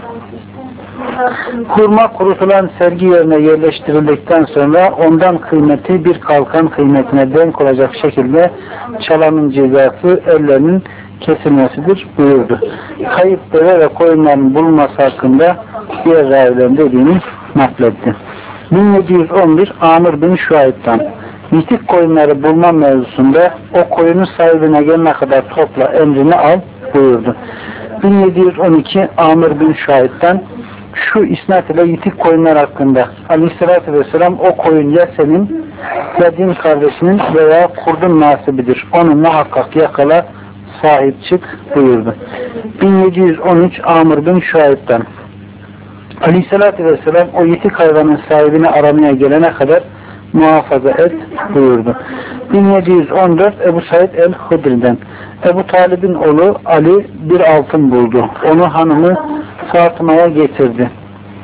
Hurma kurutulan sergi yerine yerleştirildikten sonra ondan kıymeti bir kalkan kıymetine denk olacak şekilde çalanın cezası ellerinin kesilmesidir buyurdu. Kayıp deve ve koyunların bulunması hakkında diğer ravilerin dediğini nakletti. bin yedi yüz on bir Amir bin Şuayb'dan, yitik koyunları bulma mevzusunda o koyunun sahibine gelene kadar topla, emrini al buyurdu. bin yedi yüz on iki Amir bin Şuayb'dan, şu isnat ile yitik koyunlar hakkında Aleyhisselatü Vesselam o koyun ya senin ya din kardeşinin veya kurdun nasibidir. Onu muhakkak yakala, sahip çık buyurdu. bin yedi yüz on üç Amir bin Şuayb'dan, Aleyhisselatü Vesselam o yitik hayvanın sahibini aramaya gelene kadar muhafaza et buyurdu. bin yedi yüz on dört Ebu Said el-Hudri'den, Ebu Talib'in oğlu Ali bir altın buldu. Onu hanımı Fatıma'ya getirdi.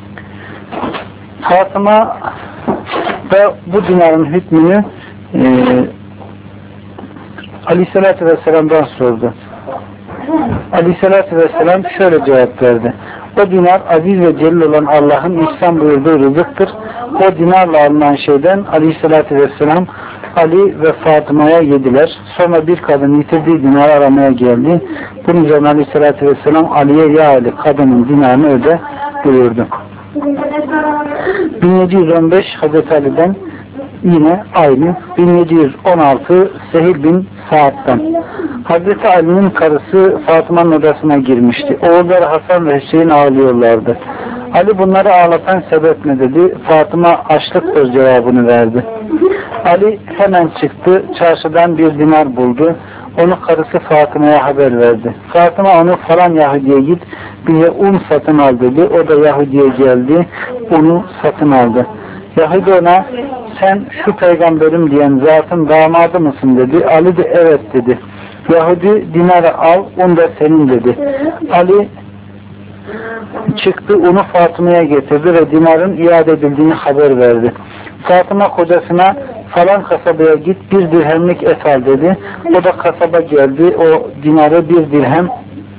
Fatıma da bu dinarın hükmünü e, Aleyhisselatü Vesselam'dan sordu. Aleyhisselatü Vesselam şöyle cevap verdi. O dinar aziz ve celil olan Allah'ın ihsan buyurduğu rızıktır. O dinarla alınan şeyden Aleyhisselatü Vesselam Ali ve Fatıma'ya yediler. Sonra bir kadın yitirdiği dinarı aramaya geldi. Bunun üzerine Aleyhisselatü Vesselam Ali'ye ya Ali kadının dinarını öde buyurdu. bin yedi yüz on beş Hazreti Ali'den yine aynı. bin yedi yüz on altı Sehil bin Sa'd'dan, Hazreti Ali'nin karısı Fatıma'nın odasına girmişti. Oğulları Hasan ve Hüseyin ağlıyorlardı. Ali bunları ağlatan sebep ne dedi? Fatıma açlıktır cevabını verdi. Ali hemen çıktı, çarşıdan bir dinar buldu. Onu karısı Fatıma'ya haber verdi. Fatıma onu falan Yahudi'ye git, bize un satın al dedi. O da Yahudi'ye geldi, unu satın aldı. Yahudi ona sen şu peygamberim diyen zatın damadı mısın dedi. Ali de evet dedi. Yahudi dinarı al, un da senin dedi. Ali çıktı, unu Fatıma'ya getirdi ve dinarın iade edildiğini haber verdi. Fatıma kocasına falan kasabaya git, bir dirhemlik et al dedi. O da kasaba geldi, o dinarı bir dirhem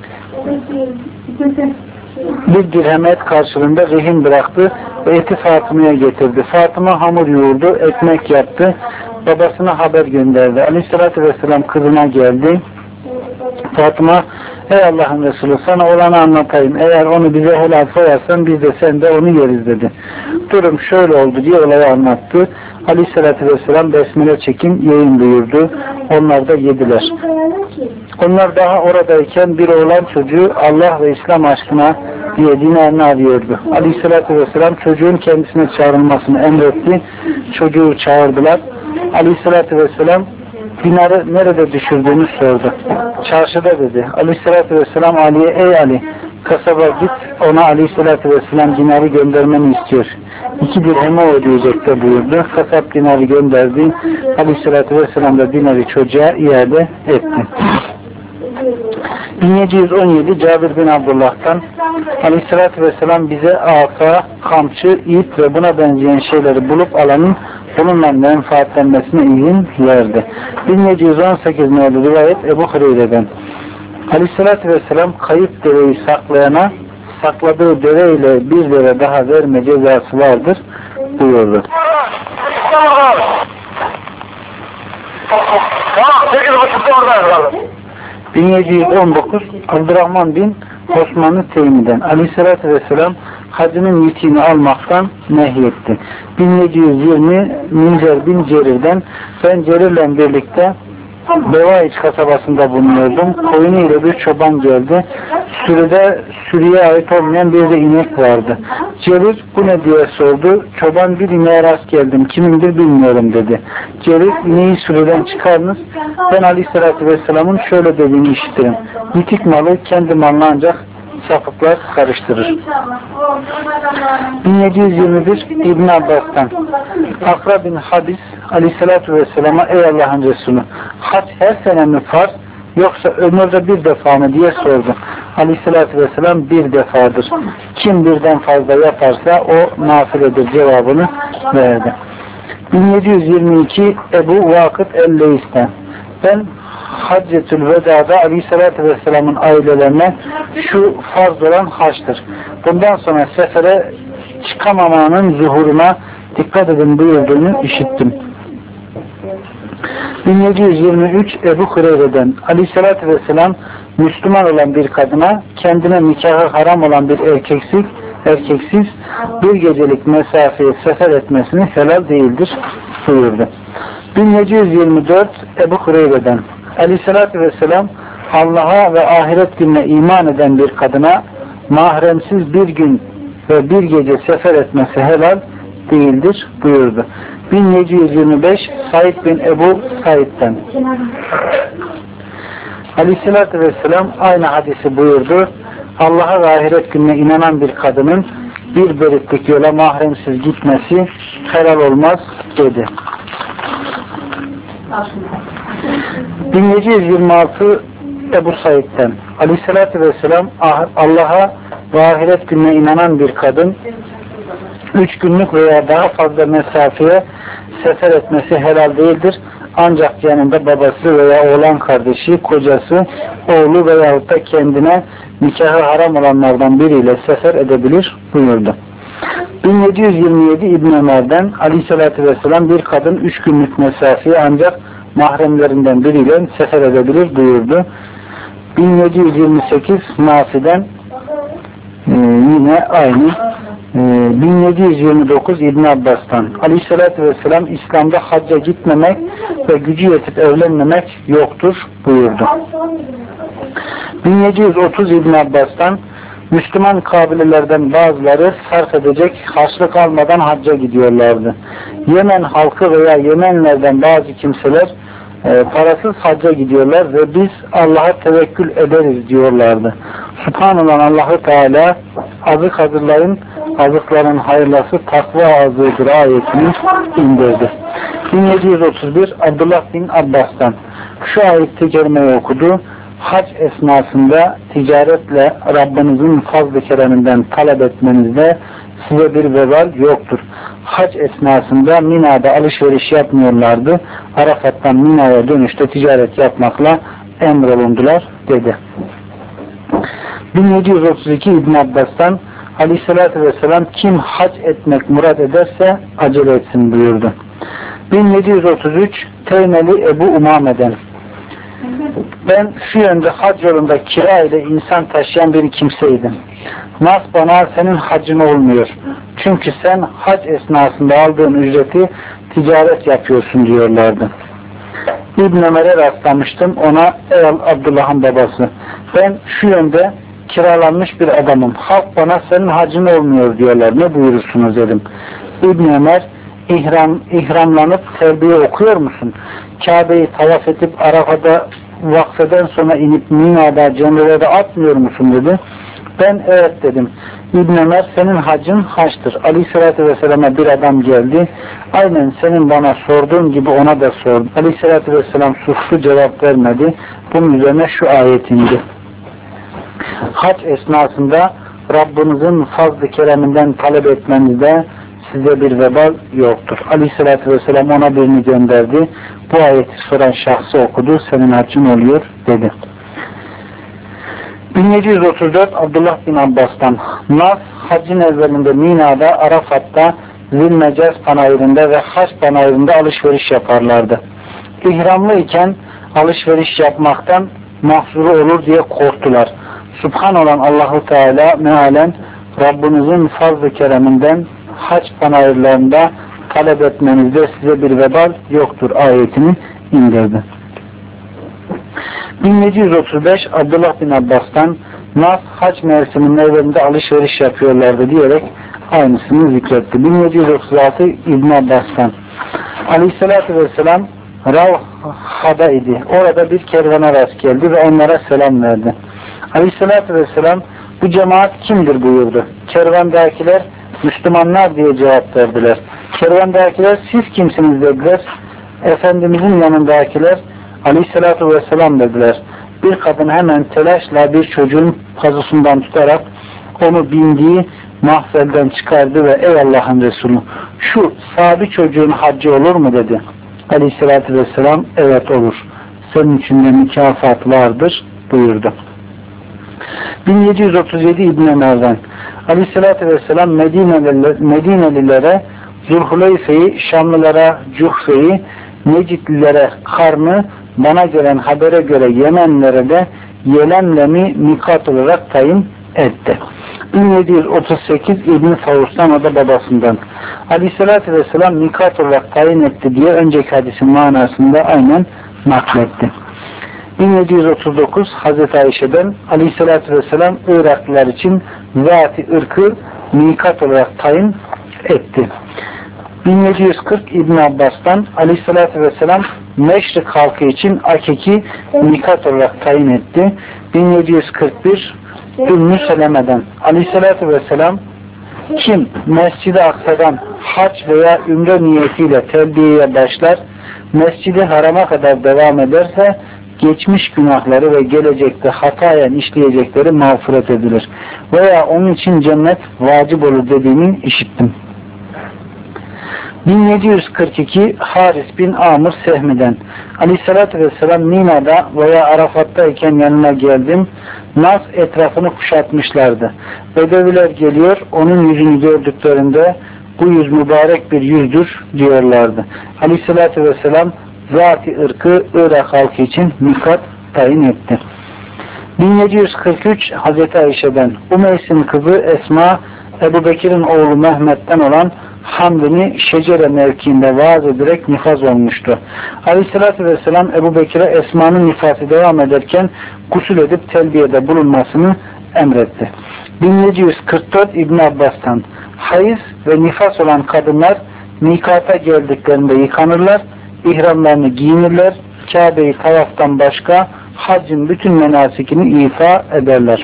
bir dirhem et karşılığında rehin bıraktı ve eti Fatıma'ya getirdi. Fatıma hamur yoğurdu, ekmek yaptı, babasına haber gönderdi. Aleyhissalatü Vesselam kızına geldi. Fatıma, ey Allah'ın Resulü sana olanı anlatayım. Eğer onu bize helal sayarsan biz de sen de onu yeriz dedi. Durum şöyle oldu diye olayı anlattı. Aleyhissalatü Vesselam besmele çekin yayın buyurdu. Onlar da yediler. Onlar daha oradayken bir oğlan çocuğu Allah ve İslam aşkına diye dinarını arıyordu. Aleyhissalatü Vesselam çocuğun kendisine çağrılmasını emretti. Çocuğu çağırdılar. Aleyhissalatü Vesselam dinarı nerede düşürdüğünü sordu. Çarşıda dedi. Aleyhissalatü Vesselam Ali'ye ey Ali kasaba git, ona Aleyhissalatü Vesselam dinarı göndermeni istiyor. İki dirhemi o ödeyecekti buyurdu. Kasap dinarı gönderdi. Aleyhissalatü Vesselam da dinarı çocuğa iade etti. bin yedi yüz on yedi Cabir bin Abdullah'tan Aleyhissalatü Vesselam bize asa, kamçı, ip ve buna benzeyen şeyleri bulup alanın bununla menfaatlenmesine izin verdi. bin yedi yüz on sekiz numaralı rivayet Ebu Hureyre'den. Aleyhissalatü Vesselam kayıp deveyi saklayana sakladığı deve ile bir deve daha verme cezası vardır buyurdu. bin yedi yüz on dokuz Abdurrahman bin Osmanlı Teymi'den Aleyhissalatü Vesselam hacının yitiğini almaktan nehyetti. bin yedi yüz yirmi Minzer bin Cerir'den ben Cerir'le birlikte Bevaiç kasabasında bulunuyordum. Koyunu ile bir çoban geldi. Sürüde sürüye ait olmayan bir de inek vardı. Cerir bu ne diye sordu. Çoban bir ineğe rast geldim. Kimindir bilmiyorum dedi. Cerir ineği sürüden çıkarınız. Ben Aleyhisselatü Vesselam'ın şöyle dediğini işitirim. Yitik malı kendi malına ancak sapıklar karıştırır. bin yedi yüz yirmi bir İbn Abbas'tan Akra bin Habis Aleyhisselatü Vesselam'a ey Allah'ın Resulü hac her sene mi farz yoksa ömürde bir defa mı diye sordu. Aleyhisselatü Vesselam bir defadır. Kim birden fazla yaparsa o nafiledir cevabını verdi. bin yedi yüz yirmi iki Ebu Vakıt el-Leys'ten ben Haccetül Veda'da Aleyhisselatü Vesselam'ın ailelerine şu farz olan haçtır. Bundan sonra sefere çıkamamanın zuhuruna dikkat edin buyurduğunu işittim. bin yedi yüz yirmi üç Ebu Hureyre'den Aleyhisselatü Vesselam Müslüman olan bir kadına kendine nikahı haram olan bir erkeksiz, erkeksiz bir gecelik mesafeye sefer etmesini helal değildir buyurdu. bin yedi yüz yirmi dört Ebu Hureyre'den Aleyhisselatü Vesselam Allah'a ve ahiret gününe iman eden bir kadına mahremsiz bir gün ve bir gece sefer etmesi helal değildir buyurdu. bin yedi yüz yirmi beş Said bin Ebu Said'den Aleyhisselatü Vesselam aynı hadisi buyurdu. Allah'a ve ahiret gününe inanan bir kadının bir beriklik yola mahremsiz gitmesi helal olmaz dedi. bin yedi yüz yirmi altı Ebu Said'den Aleyhisselatü Vesselam Allah'a ve ahiret gününe inanan bir kadın üç günlük veya daha fazla mesafeye sefer etmesi helal değildir. Ancak yanında babası veya oğlan kardeşi, kocası, oğlu veyahut da kendine nikahı haram olanlardan biriyle sefer edebilir buyurdu. bin yedi yüz yirmi yedi İbn Ömer'den Aleyhisselatü Vesselam bir kadın üç günlük mesafeyi ancak mahremlerinden biriyle sefer edebilir buyurdu. bin yedi yüz yirmi sekiz Nafi'den e, yine aynı. E, bin yedi yüz yirmi dokuz İbn Abbas'tan Aleyhisselatü Vesselam İslam'da hacca gitmemek ve gücü yetip evlenmemek yoktur buyurdu. bin yedi yüz otuz İbn Abbas'tan Müslüman kabilelerden bazıları sarf edecek harçlık almadan hacca gidiyorlardı. Yemen halkı veya Yemenlerden bazı kimseler e, parasız hacca gidiyorlar ve biz Allah'a tevekkül ederiz diyorlardı. Subhanallah Allah-u Teala azık hazırlayın, azıkların hayırlısı takva azığıdır ayetini indirdi. bin yedi yüz otuz bir Abdullah bin Abbas'tan şu ayet-i kerimeyi okudu. Hac esnasında ticaretle Rabbinizin fazl-ı kereminden talep etmenizde size bir vebal yoktur. Hac esnasında Mina'da alışveriş yapmıyorlardı. Arafat'tan Mina'ya dönüşte ticaret yapmakla emrolundular dedi. bin yedi yüz otuz iki İbn Abbas'tan Aleyhisselatü Vesselam kim hac etmek murad ederse acele etsin buyurdu. bin yedi yüz otuz üç Teymeli Ebu Umame'den ben şu yönde hac yolunda kira ile insan taşıyan bir kimseydim. Nas bana senin hacın olmuyor. Çünkü sen hac esnasında aldığın ücreti ticaret yapıyorsun diyorlardı. İbn Ömer'e rastlamıştım. Ona ey Abdullah'ın babası ben şu yönde kiralanmış bir adamım. Halk bana senin hacın olmuyor diyorlar. Ne buyurursunuz dedim. İbn Ömer ihram, ihramlanıp terbiye okuyor musun? Kabe'yi tavaf edip Arafat'a vakfeden sonra inip Mina'da cemrelerde atmıyor musun dedi. Ben evet dedim. İbn Ömer senin hacın haçtır. Aleyhisselatü Vesselam'a bir adam geldi. Aynen senin bana sorduğun gibi ona da sordu. Aleyhisselatü Vesselam suçlu cevap vermedi. Bunun üzerine şu ayet indi. Hac esnasında Rabbinizin fazl-ı kereminden talep etmenizde size bir vebal yoktur. Aleyhisselatü Vesselam ona birini gönderdi. Bu ayeti soran şahsı okudu. Senin haccın oluyor dedi. bin yedi yüz otuz dört Abdullah bin Abbas'tan Nas haccın evvelinde Mina'da, Arafat'ta, Zilmecaz panayırında ve Haç panayırında alışveriş yaparlardı. İhramlı iken alışveriş yapmaktan mahzuru olur diye korktular. Subhan olan Allah-u Teala mealen Rabbinizin fazl-ı kereminden hac panayırlarında talep etmenizde size bir vebal yoktur ayetini indirdi. bin yedi yüz otuz beş Abdullah bin Abbas'tan nas hac mevsiminin evlerinde alışveriş yapıyorlardı diyerek aynısını zikretti. bin yedi yüz otuz altı İbn Abbas'tan Aleyhisselatü Vesselam Ravha'da idi. Orada bir kervana rast geldi ve onlara selam verdi. Aleyhisselatü Vesselam bu cemaat kimdir buyurdu. Kervandakiler Müslümanlar diye cevap verdiler. Kervandakiler siz kimsiniz dediler. Efendimizin yanındakiler Aleyhisselatü Vesselam dediler. Bir kadın hemen telaşla bir çocuğun pazusundan tutarak onu bindiği mahzelden çıkardı ve ey Allah'ın Resulü şu sabi çocuğun haccı olur mu dedi. Aleyhisselatü Vesselam evet olur. Senin için de mükafat vardır buyurdu. bin yedi yüz otuz yedi İbn Ömer'den Aleyhisselatü Vesselam Medinelilere Zulhuleyfe'yi, Şamlılara Cuhfe'yi, Necidlilere Karn'ı, bana gelen habere göre Yemenlere de Yelemlem'i mikat olarak tayin etti. bin yedi yüz otuz sekiz İbn Tavus'tan, o da babasından. Aleyhisselatü Vesselam mikat olarak tayin etti diye önceki hadisin manasında aynen nakletti. bin yedi yüz otuz dokuz Hazreti Ayşe'den Aleyhisselatü Vesselam Iraklılar için zat-ı ırkı mikat olarak tayin etti. bin yedi yüz kırk İbn Abbas'tan Aleyhisselatü Vesselam Meşrik halkı için Akek'i mikat olarak tayin etti. bin yedi yüz kırk bir Ümmü Seleme'den Aleyhisselatü Vesselam kim Mescid-i Aksa'dan hac veya ümre niyetiyle telbiyeye başlar, Mescid-i Haram'a kadar devam ederse geçmiş günahları ve gelecekte hatayen işleyecekleri mağfiret edilir. Veya onun için cennet vacip olur dediğini işittim. bin yedi yüz kırk iki Haris bin Amr Sehmi'den Aleyhisselatü Vesselam Mina'da veya Arafat'tayken yanına geldim. Nas etrafını kuşatmışlardı. Bedeviler geliyor, onun yüzünü gördüklerinde bu yüz mübarek bir yüzdür diyorlardı. Aleyhisselatü Vesselam zat-ı ırkı Irak halkı için mikat tayin etti. bin yedi yüz kırk üç Hazreti Ayşe'den Umeys'in kızı Esma Ebu Bekir'in oğlu Mehmet'ten olan Hamdini Şecere mevkiinde vaaz ederek nifaz olmuştu. Aleyhissalatü Vesselam Ebu Bekir'e Esma'nın nifası devam ederken gusül edip telbiyede bulunmasını emretti. bin yedi yüz kırk dört İbn Abbas'tan hayız ve nifas olan kadınlar mikata geldiklerinde yıkanırlar, ihramlarını giyinirler, Kabe'yi tavaftan başka haccın bütün menasikini ifa ederler.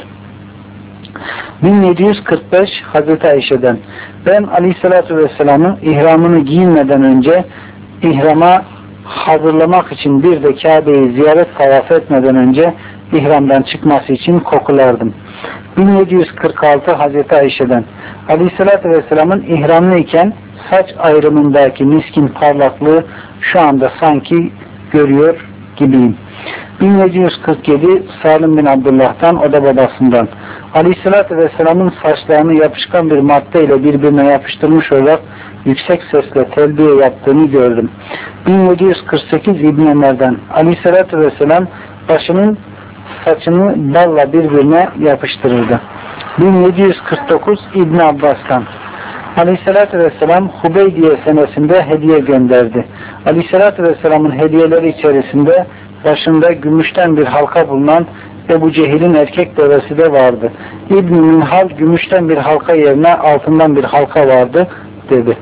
bin yedi yüz kırk beş Hazreti Ayşe'den ben Aleyhisselatü Vesselam'ın ihramını giyinmeden önce ihrama hazırlamak için bir de Kabe'yi ziyaret tavaf etmeden önce ihramdan çıkması için kokulardım. bin yedi yüz kırk altı Hazreti Ayşe'den Aleyhisselatü Vesselam'ın ihramlı iken saç ayrımındaki miskin parlaklığı şu anda sanki görüyor gibiyim. bin yedi yüz kırk yedi Salim bin Abdullah'tan, o da babasından. Aleyhisselatü Vesselam'ın saçlarını yapışkan bir maddeyle birbirine yapıştırmış olarak yüksek sesle telbiye yaptığını gördüm. bin yedi yüz kırk sekiz İbn Ömer'den Aleyhisselatü Vesselam başının saçını balla birbirine yapıştırırdı. bin yedi yüz kırk dokuz İbn Abbas'tan Aleyhisselatü Vesselam Hubeydiye senesinde hediye gönderdi. Aleyhisselatü Vesselam'ın hediyeleri içerisinde başında gümüşten bir halka bulunan Ebu Cehil'in erkek devesi de vardı. İbn-i Minhal gümüşten bir halka yerine altından bir halka vardı dedi.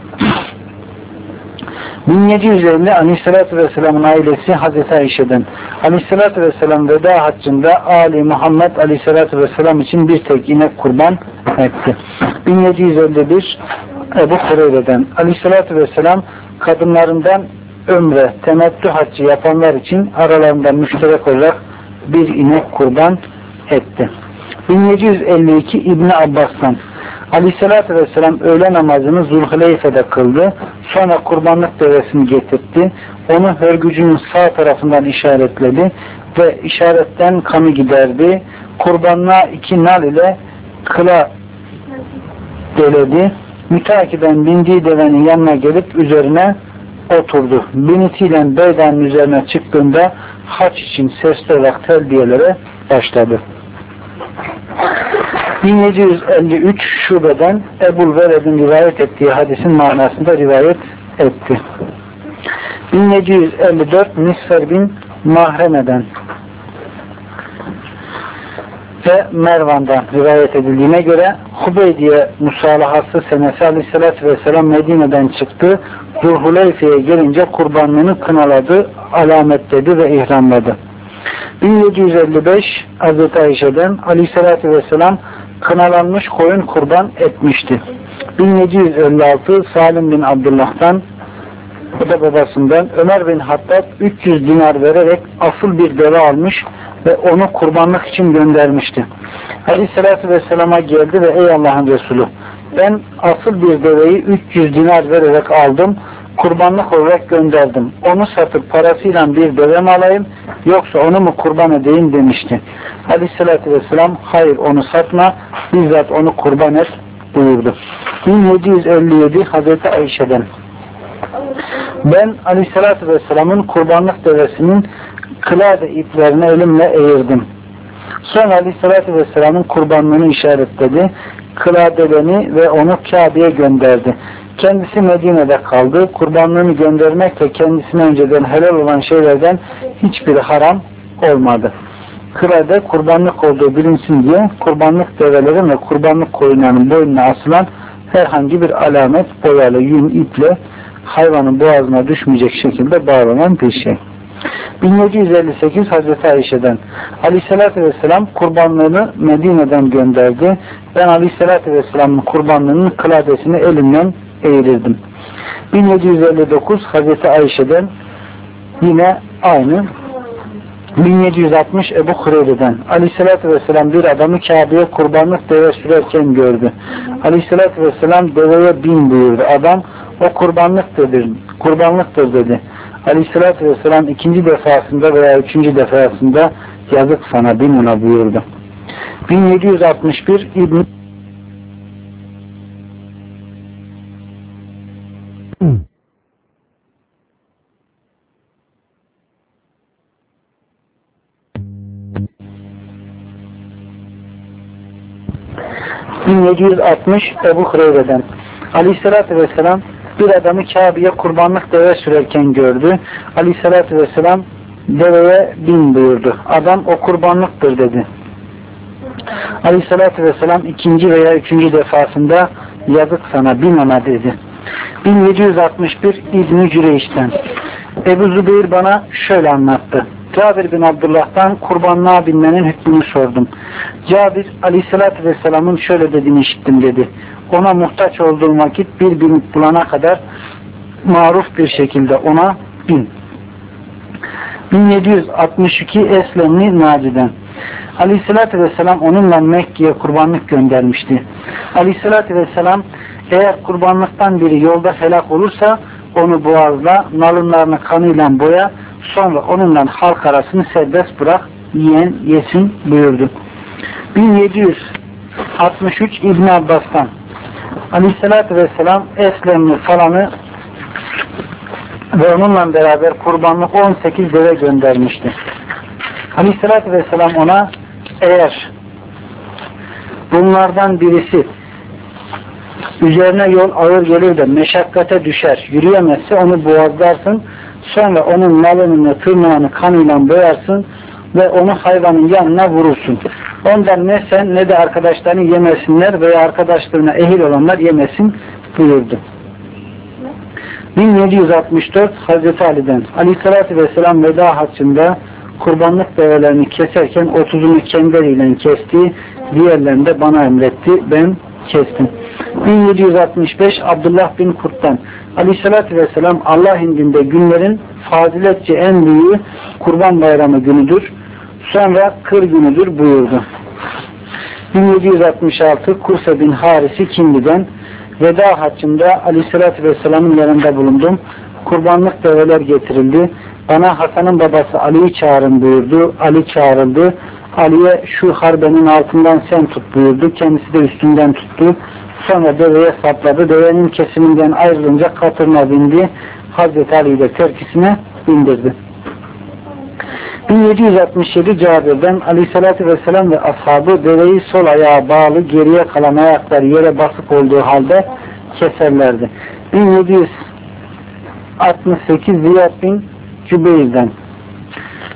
bin yedi yüz elli Aleyhisselatü Vesselam'ın ailesi Hazreti Ayşe'den Aleyhisselatü Vesselam veda haccında Ali Muhammed Aleyhisselatü Vesselam için bir tek inek kurban etti. bin yedi yüz elli bir Ebu Hureyre'den Aleyhisselatü Vesselam kadınlarından ömre, temettü haccı yapanlar için aralarında müşterek olarak bir inek kurban etti. bin yedi yüz elli iki İbn Abbas'tan Aleyhisselatü Vesselam öğle namazını Zulhuleyfe'de kıldı. Sonra kurbanlık devesini getirtti. Onu hörgücünün sağ tarafından işaretledi ve işaretten kanı giderdi. Kurbanlığa iki nal ile kıla deledi. Müteakiden bindiği devenin yanına gelip üzerine oturdu. Binitiyle beydanın üzerine çıktığında haç için sesli olarak telbiyelere başladı. bin yedi yüz elli üç Şube'den Ebul Veled'in rivayet ettiği hadisin manasında rivayet etti. bin yedi yüz elli dört Misfer bin Mahreme'den ve Mervan'dan rivayet edildiğine göre Hubeydiye musalahası senesi Aleyhisselatü Vesselam Medine'den çıktı. Zulhuleyfe'ye gelince kurbanlığını kınaladı, alametledi ve ihramladı. bin yedi yüz elli beş Hazreti Ayşe'den Aleyhisselatü Vesselam kınalanmış koyun kurban etmişti. bin yedi yüz elli altı Salim bin Abdullah'tan, o da babasından, Ömer bin Hattab üç yüz dinar vererek asıl bir deve almış ve onu kurbanlık için göndermişti. Aleyhisselatü Vesselam'a geldi ve ey Allah'ın Resulü, ben asıl bir deveyi üç yüz dinar vererek aldım, kurbanlık olarak gönderdim. Onu satıp parasıyla bir deve mi alayım, yoksa onu mu kurban edeyim demişti. Aleyhisselatü Vesselam hayır onu satma, bizzat onu kurban et buyurdu. bin yedi yüz elli yedi Hazreti Ayşe'den, ben Aleyhisselatü Vesselam'ın kurbanlık devesinin kılade iplerini elimle eğirdim. Sonra Aleyhisselatü Vesselam'ın kurbanlığını işaretledi. Kıladelerini ve onu Kabe'ye gönderdi. Kendisi Medine'de kaldı. Kurbanlığını göndermekle kendisine önceden helal olan şeylerden hiçbiri haram olmadı. Kılade kurbanlık olduğu bilinsin diye kurbanlık develerin ve kurbanlık koyunlarının boynuna asılan herhangi bir alamet, boyalı yün iple hayvanın boğazına düşmeyecek şekilde bağlanan bir şey. bin yedi yüz elli sekiz Hazreti Ayşe'den, Aleyhisselatü Vesselam kurbanlığını Medine'den gönderdi. Ben Aleyhisselatü Vesselam'ın kurbanlığının kıladesini elimden eğirirdim. bin yedi yüz elli dokuz Hazreti Ayşe'den yine aynı. bin yedi yüz altmış Ebu Hureyre'den, Aleyhisselatü Vesselam bir adamı Kabe'ye kurbanlık deve sürerken gördü. Aleyhisselatü Vesselam deveye bin buyurdu. Adam o kurbanlıktır dedi. Kurbanlıktır dedi. Aleyhisselatü Vesselam ikinci defasında veya üçüncü defasında yazık sana, bin ona buyurdu. bin yedi yüz altmış bir İbn bin yedi yüz altmış Ebu Hureyre'den, Aleyhisselatü Vesselam bir adamı Kabe'ye kurbanlık deve sürerken gördü. Aleyhisselatü Vesselam deveye bin buyurdu. Adam o kurbanlıktır dedi. Aleyhisselatü Vesselam ikinci veya üçüncü defasında yazık sana, bin ona dedi. bin yedi yüz altmış bir İbn-i Cüreyş'ten, Ebu Zübeyir bana şöyle anlattı. Cabir bin Abdullah'tan kurbanlığa binmenin hükmünü sordum. Cabir, Aleyhisselatü Vesselam'ın şöyle dediğini işittim dedi. Ona muhtaç olduğum vakit bir binip bulana kadar maruf bir şekilde ona bin. bin yedi yüz altmış iki Eslemli Naci'den, Aleyhisselatü Vesselam onunla Mekke'ye kurbanlık göndermişti. Aleyhisselatü Vesselam eğer kurbanlıktan biri yolda helak olursa onu boğazla, nalınlarını kanıyla boya, sonra onunla halk arasını serbest bırak, yiyen yesin buyurdu. bin yedi yüz altmış üç İbn Abbas'tan, Aleyhisselatü Vesselam Eslemli falanı ve onunla beraber kurbanlık on sekiz deve göndermişti. Aleyhisselatü Vesselam ona eğer bunlardan birisi üzerine yol ağır gelir de meşakkate düşer, yürüyemezse onu boğazlarsın, sonra onun malını, tırnağını kanıyla boyarsın ve onu hayvanın yanına vurursun. Ondan ne sen ne de arkadaşlarını yemesinler veya arkadaşlarına ehil olanlar yemesin buyurdu. bin yedi yüz altmış dört Hazreti Ali'den, Aleyhisselatü Vesselam veda haccında kurbanlık develerini keserken otuzunu kendi eliyle kesti, diğerlerini de bana emretti, ben kestim. bin yedi yüz altmış beş Abdullah bin Kurt'tan, Aleyhisselatü Vesselam Allah indinde günlerin faziletçe en büyüğü Kurban Bayramı günüdür, sonra kır günüdür buyurdu. bin yedi yüz altmış altı Kurse bin Harisi Kindi'den, veda haccında Aleyhisselatü Vesselam'ın yanında bulundum. Kurbanlık develer getirildi. Bana Hasan'ın babası Ali'yi çağırın buyurdu. Ali çağrıldı. Ali'ye şu harbenin altından sen tut buyurdu. Kendisi de üstünden tuttu. Sonra deveye sapladı. Devenin kesiminden ayrılınca katırına bindi. Hazreti Ali'yi de terkisine bindirdi. bin yedi yüz altmış yedi Cabir'den, Aleyhisselatü Vesselam ve ashabı deveyi sol ayağa bağlı, geriye kalan ayakları yere basık olduğu halde keserlerdi. bin yedi yüz altmış sekiz Ziyad bin Cübeyr'den,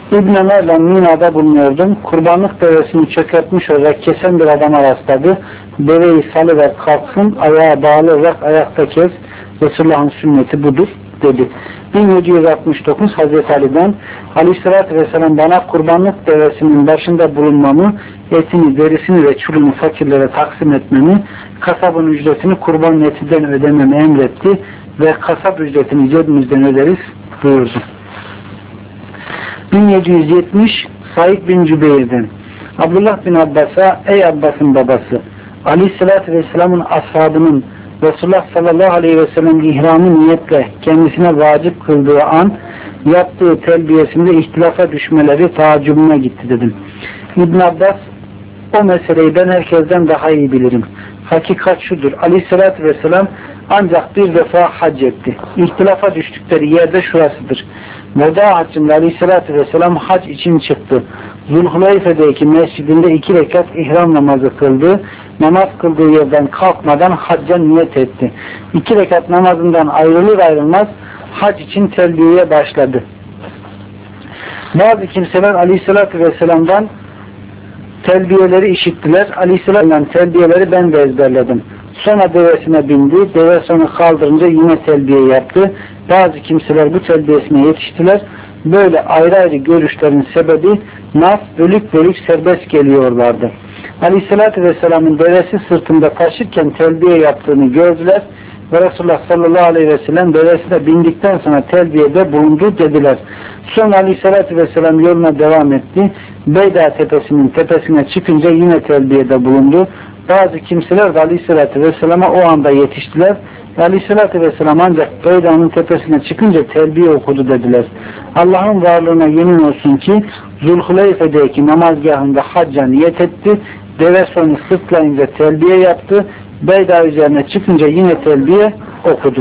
İbn Ömer'le Mina'da bulunuyordum. Kurbanlık devesini çökertmiş olarak kesen bir adama rastladı. Deveyi salıver kalksın, ayağa bağlı olarak ayakta kes. Resulullah'ın sünneti budur dedi. bin yedi yüz altmış dokuz Hazreti Ali'den Aleyhisselatü Vesselam bana kurbanlık devesinin başında bulunmamı, etini, derisini ve çulunu fakirlere taksim etmemi, kasabın ücretini kurban etinden ödememi emretti ve kasap ücretini cebimizden öderiz buyurdu. bin yedi yüz yetmiş Said bin Cübeyr'den Abdullah bin Abbas'a, ey Abbas'ın babası, Aleyhisselatü Vesselam'ın ashabının Resulullah sallallahu aleyhi ve sellem ihramı niyetle kendisine vacip kıldığı an yaptığı telbiyesinde ihtilafa düşmeleri taaccübüme gitti dedim. İbn Abbas, o meseleyi ben herkesten daha iyi bilirim. Hakikat şudur, Aleyhisselatü Vesselam ancak bir defa hac etti. İhtilafa düştükleri yerde şurasıdır. Veda haccında Aleyhisselatü Vesselam hac için çıktı. Zulhuleyfe'deki mescidinde iki rekat ihram namazı kıldı. Namaz kıldığı yerden kalkmadan hacca niyet etti. İki rekat namazından ayrılır ayrılmaz hac için telbiyeye başladı. Bazı kimseler Aleyhisselatü Vesselam'dan telbiyeleri işittiler. Aleyhisselam'dan telbiyeleri ben de ezberledim. Sonra devesine bindi. Deve sonra kaldırınca yine telbiye yaptı. Bazı kimseler bu telbiyesine yetiştiler. Böyle ayrı ayrı görüşlerin sebebi nas bölük bölük serbest geliyorlardı. Aleyhisselatü Vesselam'ın devesi sırtında taşırken telbiye yaptığını gördüler ve Resulullah sallallahu aleyhi ve sellem devesine bindikten sonra telbiyede bulundu dediler. Sonra Aleyhisselatü Vesselam yoluna devam etti. Beyda tepesinin tepesine çıkınca yine telbiyede bulundu. Bazı kimseler de Aleyhisselatü Vesselam'a o anda yetiştiler. Aleyhisselatü Vesselam ancak Beyda'nın tepesine çıkınca telbiye okudu dediler. Allah'ın varlığına yemin olsun ki Zulhuleyfe'deki namazgahında hacca niyet etti. Deve sonu sırtlayınca telbiye yaptı. Beyda üzerine çıkınca yine telbiye okudu.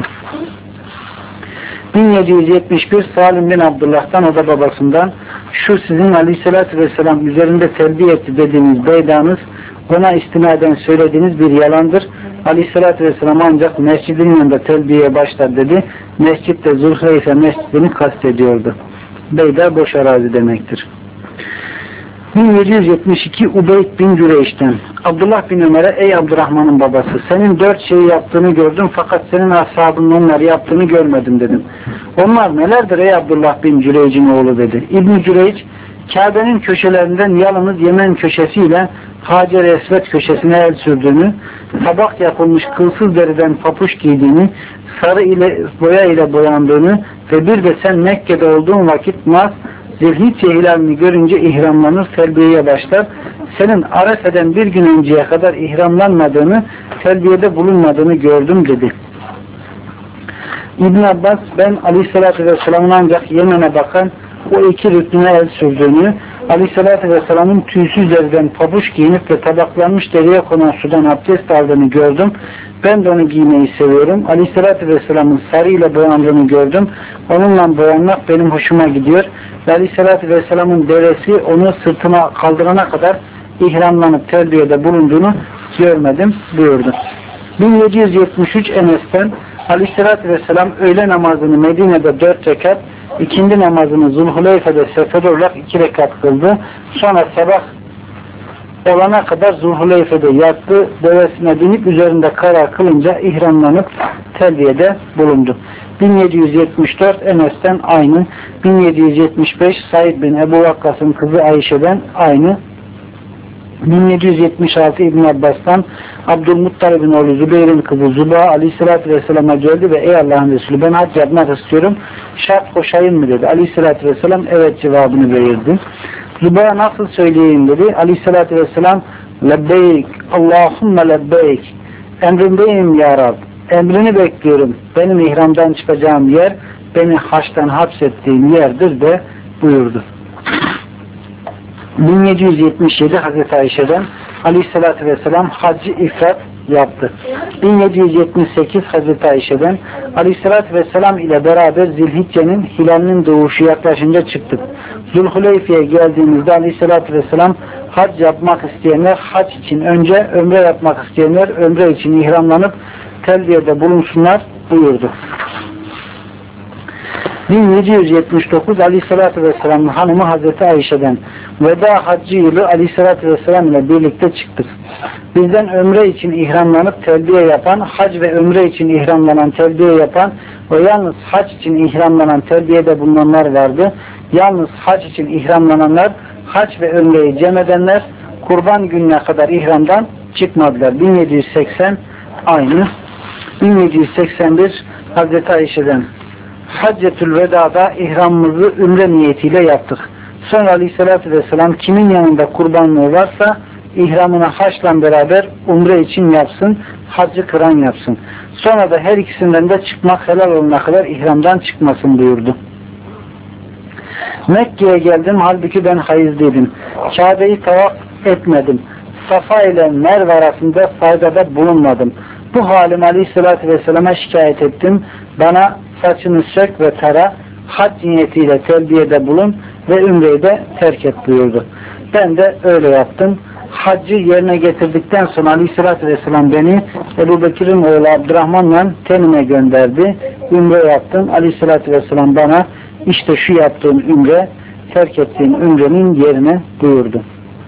bin yedi yüz yetmiş bir Salim bin Abdullah'tan, o da babasından, şu sizin Aleyhisselatü Vesselam üzerinde telbiye etti dediğiniz Beyda'nız ona istinaden söylediğiniz bir yalandır. Aleyhisselatü Vesselam ancak mescidin yanında telbiyeye başlar dedi. Mescid de Zulhuleyfe mescidini kastediyordu. Beyda boş arazi demektir. bin yedi yüz yetmiş iki Ubeyd bin Cüreyş'ten Abdullah bin Ömer'e, ey Abdurrahman'ın babası, senin dört şeyi yaptığını gördüm fakat senin ashabının onları yaptığını görmedim dedim. Onlar nelerdir ey Abdullah bin Cüreyş'in oğlu dedi. İbn-i Cüreyş, Kabe'nin köşelerinden yalnız Yemen köşesiyle Hacer-i Esved köşesine el sürdüğünü, tabak yapılmış kılsız deriden papuç giydiğini, sarı ile boya ile boyandığını ve bir de sen Mekke'de olduğun vakit Nas, Zilhicce hilalini görünce ihramlanır, telbiyeye başlar. Senin Arefe'den bir gün önceye kadar ihramlanmadığını, telbiyede bulunmadığını gördüm dedi. İbn Abbas, ben Aleyhisselatü Vesselam'ın ancak Yemen'e bakan o iki rüknüne el sürdüğünü, Aleyhisselatü Vesselam'ın tüysüz deriden pabuç giyinip ve tabaklanmış deriye konan sudan abdest aldığını gördüm. Ben de onu giymeyi seviyorum. Aleyhisselatü Vesselam'ın sarı ile boyandığını gördüm. Onunla boyanmak benim hoşuma gidiyor. Ve Aleyhisselatü Vesselam'ın deresi onu sırtıma kaldırana kadar ihramlanıp telbiyede bulunduğunu görmedim buyurdu. bin yedi yüz yetmiş üç Enes'ten Aleyhisselatü Vesselam öğle namazını Medine'de dört rekat, ikindi namazını Zulhuleyfe'de sefer olarak iki rekat kıldı. Sonra sabah olana kadar Zulhuleyfe'de yattı. Devesine binip üzerinde karar kılınca ihramlanıp telbiyede bulundu. bin yedi yüz yetmiş dört Enes'ten aynı. bin yedi yüz yetmiş beş Said bin Ebu Vakkas'ın kızı Ayşe'den aynı. bin yedi yüz yetmiş altı İbn Abbas'tan Abdülmuttalib'in oğlu Zübeyir'in kızı Züba Aleyhisselatü Vesselam'a geldi ve ey Allah'ın Resulü, ben hac yapmak istiyorum, şart koşayım mı dedi. Aleyhisselatü Vesselam evet cevabını verirdi. Züba nasıl söyleyeyim dedi. Aleyhisselatü Vesselam lebbeyk Allahümme lebbeyk, emrindeyim ya Rab, emrini bekliyorum, benim ihramdan çıkacağım yer beni haçtan hapsettiğim yerdir de buyurdu. bin yedi yüz yetmiş yedi Hazreti Ayşe'den Aleyhisselatü Vesselam haccı ifrat yaptı. bin yedi yüz yetmiş sekiz Hazreti Ayşe'den Aleyhisselatü Vesselam ile beraber Zilhicce'nin hilalinin doğuşu yaklaşınca çıktık. Zulhuleyfe'ye geldiğimizde Aleyhisselatü Vesselam hac yapmak isteyenler hac için önce, ömre yapmak isteyenler ömre için ihramlanıp telbiyede bulunsunlar buyurdu. bin yedi yüz yetmiş dokuz Aleyhisselatü Vesselam'ın hanımı Hazreti Ayşe'den veda haccı yılı Aleyhisselatü Vesselam ile birlikte çıktık. Bizden ömre için ihramlanıp telbiye yapan, hac ve ömre için ihramlanan, telbiye yapan ve yalnız hac için ihramlanan, telbiyede bulunanlar vardı. Yalnız hac için ihramlananlar, hac ve ömreyi cem edenler kurban gününe kadar ihramdan çıkmadılar. bin yedi yüz seksen aynı. bin yedi yüz seksen bir Hazreti Ayşe'den Haccetül Veda'da ihramımızı ümre niyetiyle yaptık. Sonra Aleyhisselatü Vesselam kimin yanında kurbanlığı varsa ihramına haçla beraber umre için yapsın, haccı kıran yapsın. Sonra da her ikisinden de çıkmak helal olana kadar ihramdan çıkmasın buyurdu. Mekke'ye geldim, halbuki ben hayızlıydım. Kabe'yi tavaf etmedim. Safa ile Merve arasında saygıda bulunmadım. Bu halim Aleyhisselatü Vesselam'a şikayet ettim. Bana saçını sök ve tara, hac niyetiyle telbiyede bulun ve ümreyi de terk et buyurdu. Ben de öyle yaptım. Haccı yerine getirdikten sonra Aleyhisselatü Vesselam beni Ebu Bekir'in oğlu Abdurrahman'la Tenim'e gönderdi. Ümre yaptım. Aleyhisselatü Vesselam bana işte şu yaptığın ümre, terk ettiğin ümrenin yerine buyurdu.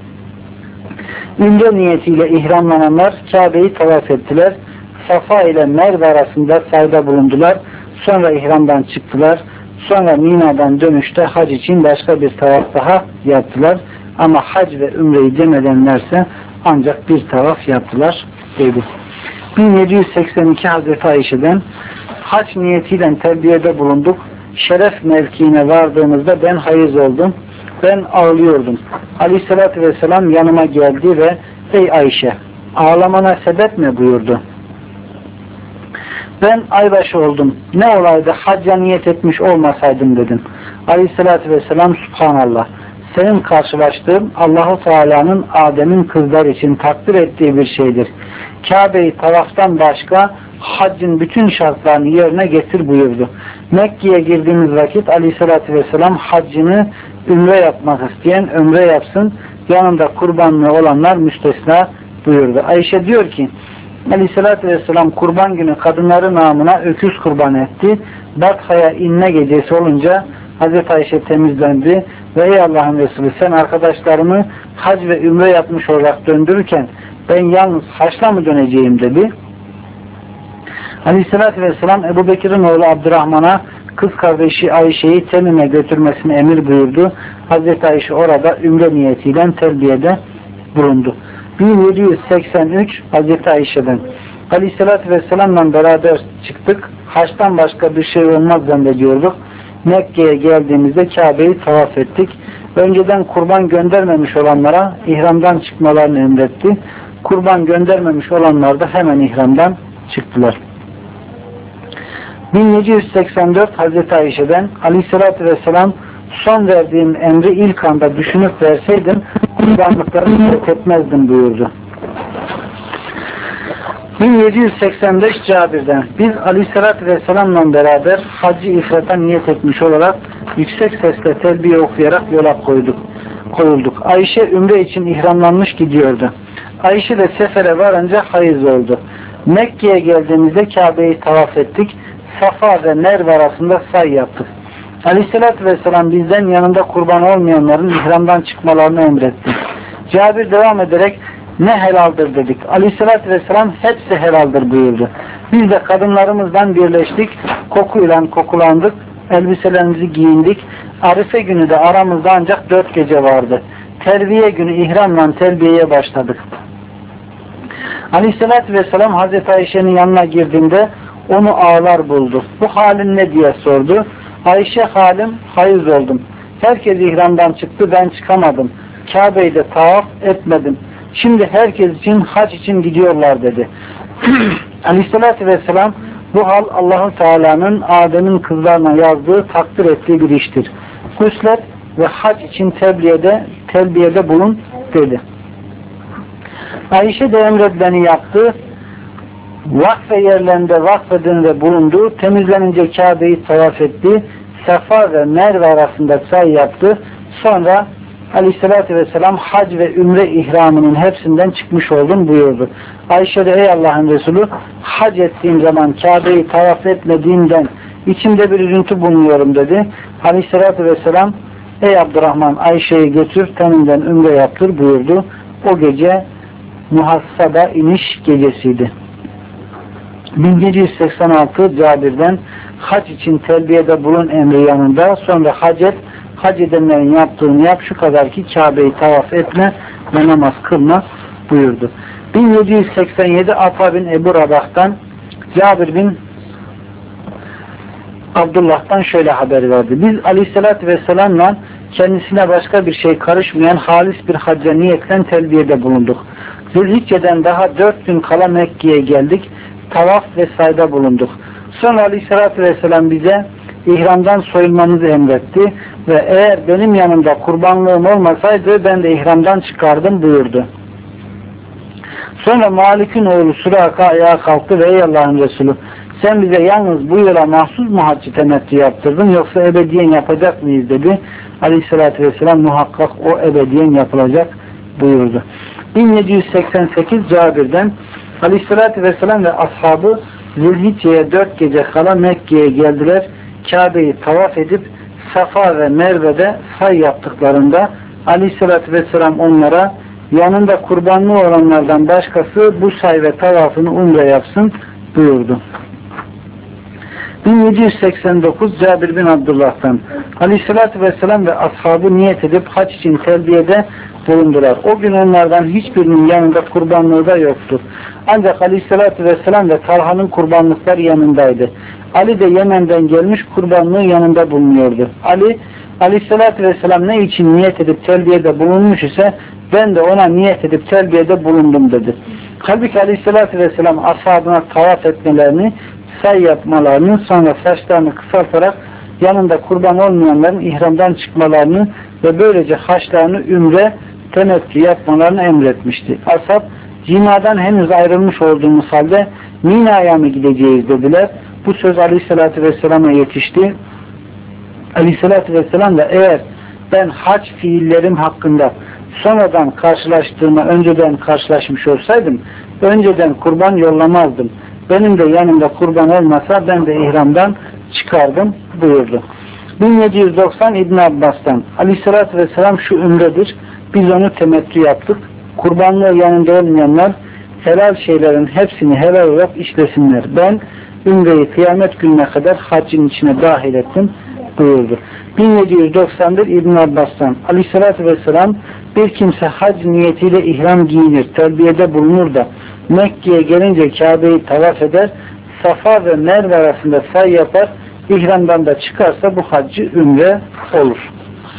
Ümre niyetiyle ihramlananlar Kabe'yi tavaf ettiler. Safa ile Merve arasında sayda bulundular. Sonra ihramdan çıktılar. Sonra Mina'dan dönüşte hac için başka bir tavaf daha yaptılar. Ama hac ve ümreyi cem edenlerse ancak bir tavaf yaptılar dedi. bin yedi yüz seksen iki Hazreti Ayşe'den hac niyetiyle terbiyede bulunduk. Şeref mevkiine vardığımızda ben hayız oldum. Ben ağlıyordum. Aleyhisselatü Vesselam yanıma geldi ve ey Ayşe, ağlamana sebep mi buyurdu. Ben aybaşı oldum. Ne olaydı hacca niyet etmiş olmasaydım dedim. Aleyhisselatü Vesselam Subhanallah. Senin karşılaştığın Allah-u Teala'nın Adem'in kızlar için takdir ettiği bir şeydir. Kabe'yi tavaftan başka haccın bütün şartlarını yerine getir buyurdu. Mekke'ye girdiğimiz vakit Aleyhisselatü Vesselam haccını ümre yapmak isteyen ömre yapsın, yanında kurbanlığı olanlar müstesna buyurdu. Ayşe diyor ki Aleyhisselatü Vesselam kurban günü kadınları namına öküz kurban etti. Batha'ya inme gecesi olunca Hazreti Ayşe temizlendi ve ey Allah'ın Resulü sen arkadaşlarımı hac ve ümre yapmış olarak döndürürken ben yalnız haçla mı döneceğim dedi. Aleyhisselatü Vesselam Ebu Bekir'in oğlu Abdurrahman'a kız kardeşi Ayşe'yi Temim'e götürmesini emir buyurdu. Hazreti Ayşe orada ümre niyetiyle telbiyede bulundu. bin yedi yüz seksen üç Hazreti Ayşe'den Aleyhisselatü Vesselam'la beraber çıktık. Haçtan başka bir şey olmaz zannediyorduk. Mekke'ye geldiğimizde Kabe'yi tavaf ettik. Önceden kurban göndermemiş olanlara ihramdan çıkmalarını emretti. Kurban göndermemiş olanlar da hemen ihramdan çıktılar. bin yedi yüz seksen dört Hazreti Ayşe'den Aleyhisselatü Vesselam son verdiğim emri ilk anda düşünüp verseydim kurbanlıkları terk etmezdim buyurdu. bin yedi yüz seksen beş Cabir'den biz Aleyhisselatü Vesselam'la beraber Hacı İfrat'a niyet etmiş olarak yüksek sesle telbiye okuyarak yola koyduk, koyulduk. Ayşe ümre için ihramlanmış gidiyordu. Ayşe de sefere varınca hayız oldu. Mekke'ye geldiğimizde Kabe'yi tavaf ettik. Safa ve Merve arasında say yaptık. Aleyhisselatü Vesselam bizden yanında kurban olmayanların ihramdan çıkmalarını emretti. Cabir devam ederek ne helaldir dedik. Aleyhisselatü Vesselam hepsi helaldir buyurdu. Biz de kadınlarımızdan birleştik. Kokuyla kokulandık. Elbiselerimizi giyindik. Arife günü de aramızda ancak dört gece vardı. Terviye günü ihramla telbiyeye başladık. Aleyhisselatü Vesselam Hazreti Ayşe'nin yanına girdiğinde onu ağlar buldu. Bu halin ne diye sordu. Ayşe halim hayız oldum. Herkes ihramdan çıktı, ben çıkamadım. Kabe'yi de tavaf etmedim. Şimdi herkes için hac için gidiyorlar dedi. Aleyhisselatü Vesselam bu hal Allah-u Teala'nın Adem'in kızlarına yazdığı, takdir ettiği bir iştir. Huslet ve hac için telbiyede, telbiyede bulun dedi. Ayşe de emredileni yaptı. Vakfe yerlerinde vakfedinde bulundu. Temizlenince Kabe'yi tavaf etti. Safa ve Merve arasında say yaptı. Sonra Aleyhisselatü Vesselam hac ve ümre ihramının hepsinden çıkmış oldum buyurdu. Ayşe de ey Allah'ın Resulü hac ettiğim zaman Kabe'yi tavaf etmediğimden İçimde bir üzüntü bulunuyorum dedi. Aleyhissalatü vesselam ey Abdurrahman Ayşe'yi götür teninden ümre yaptır buyurdu. O gece Muhassaba iniş gecesiydi. bin yedi yüz seksen altı Cabir'den hac için telbiyede bulun emri yanında sonra hac et, hac edenlerin yaptığını yap şu kadar ki Kabe'yi tavaf etme ve namaz kılma buyurdu. bin yedi yüz seksen yedi Ata bin Ebu Rabah'tan Cabir bin Abdullah'tan şöyle haber verdi. Biz Aleyhisselatü Vesselam'la kendisine başka bir şey karışmayan halis bir hacca niyetle telbiyede bulunduk. Zilhicce'den daha dört gün kala Mekke'ye geldik. Tavaf ve sayda bulunduk. Sonra Aleyhisselatü Vesselam bize ihramdan soyulmamızı emretti ve eğer benim yanımda kurbanlığım olmasaydı ben de ihramdan çıkardım buyurdu. Sonra Malik'in oğlu Suraka ayağa kalktı ve ey Allah'ın Resulü sen bize yalnız bu yola mahsus mu haccı temettü yaptırdın yoksa ebediyen yapacak mıyız dedi. Aleyhissalatü vesselam muhakkak o ebediyen yapılacak buyurdu. bin yedi yüz seksen sekiz Cabir'den Aleyhissalatü vesselam ve ashabı Zilhicce'ye dört gece kala Mekke'ye geldiler. Kabe'yi tavaf edip Safa ve Merve'de say yaptıklarında Aleyhissalatü vesselam onlara yanında kurbanlı olanlardan başkası bu say ve tavafını umre yapsın buyurdu. bin yedi yüz seksen dokuz Cabir bin Abdullah'tan Aleyhissalatü vesselam ve ashabı niyet edip hac için telbiyede bulundular. O gün onlardan hiçbirinin yanında kurbanlığı da yoktu. Ancak Aleyhissalatü vesselam ve Talha'nın kurbanlıkları yanındaydı. Ali de Yemen'den gelmiş kurbanlığı yanında bulunuyordu. Ali Aleyhissalatü vesselam ne için niyet edip telbiyede bulunmuş ise ben de ona niyet edip telbiyede bulundum dedi. Halbuki Aleyhissalatü vesselam ashabına tavaf etmelerini, say yapmalarını, sonra saçlarını kısaltarak yanında kurban olmayanların ihramdan çıkmalarını ve böylece haçlarını ümre temettü yapmalarını emretmişti. Ashab cimadan henüz ayrılmış olduğumuz halde Mina'ya mı gideceğiz dediler. Bu söz Aleyhissalatü vesselama yetişti. Aleyhissalatü vesselam da eğer ben hac fiillerim hakkında sonradan karşılaştığıma önceden karşılaşmış olsaydım önceden kurban yollamazdım. Benim de yanımda kurban olmasa ben de ihramdan çıkardım buyurdu. bin yedi yüz doksan İbn Abbas'tan Aleyhissalatü vesselam şu ümredir. Biz onu temettü yaptık. Kurbanlığı yanında olmayanlar helal şeylerin hepsini helal olarak işlesinler. Ben ümreyi kıyamet gününe kadar haccın içine dahil ettim buyurdu. bin yedi yüz doksan bir İbn Abbas'tan Aleyhissalatü vesselam bir kimse hac niyetiyle ihram giyinir, telbiyede bulunur da Mekke'ye gelince Kabe'yi tavaf eder, Safa ve Merve arasında say yapar, ihramdan da çıkarsa bu haccı ümre olur.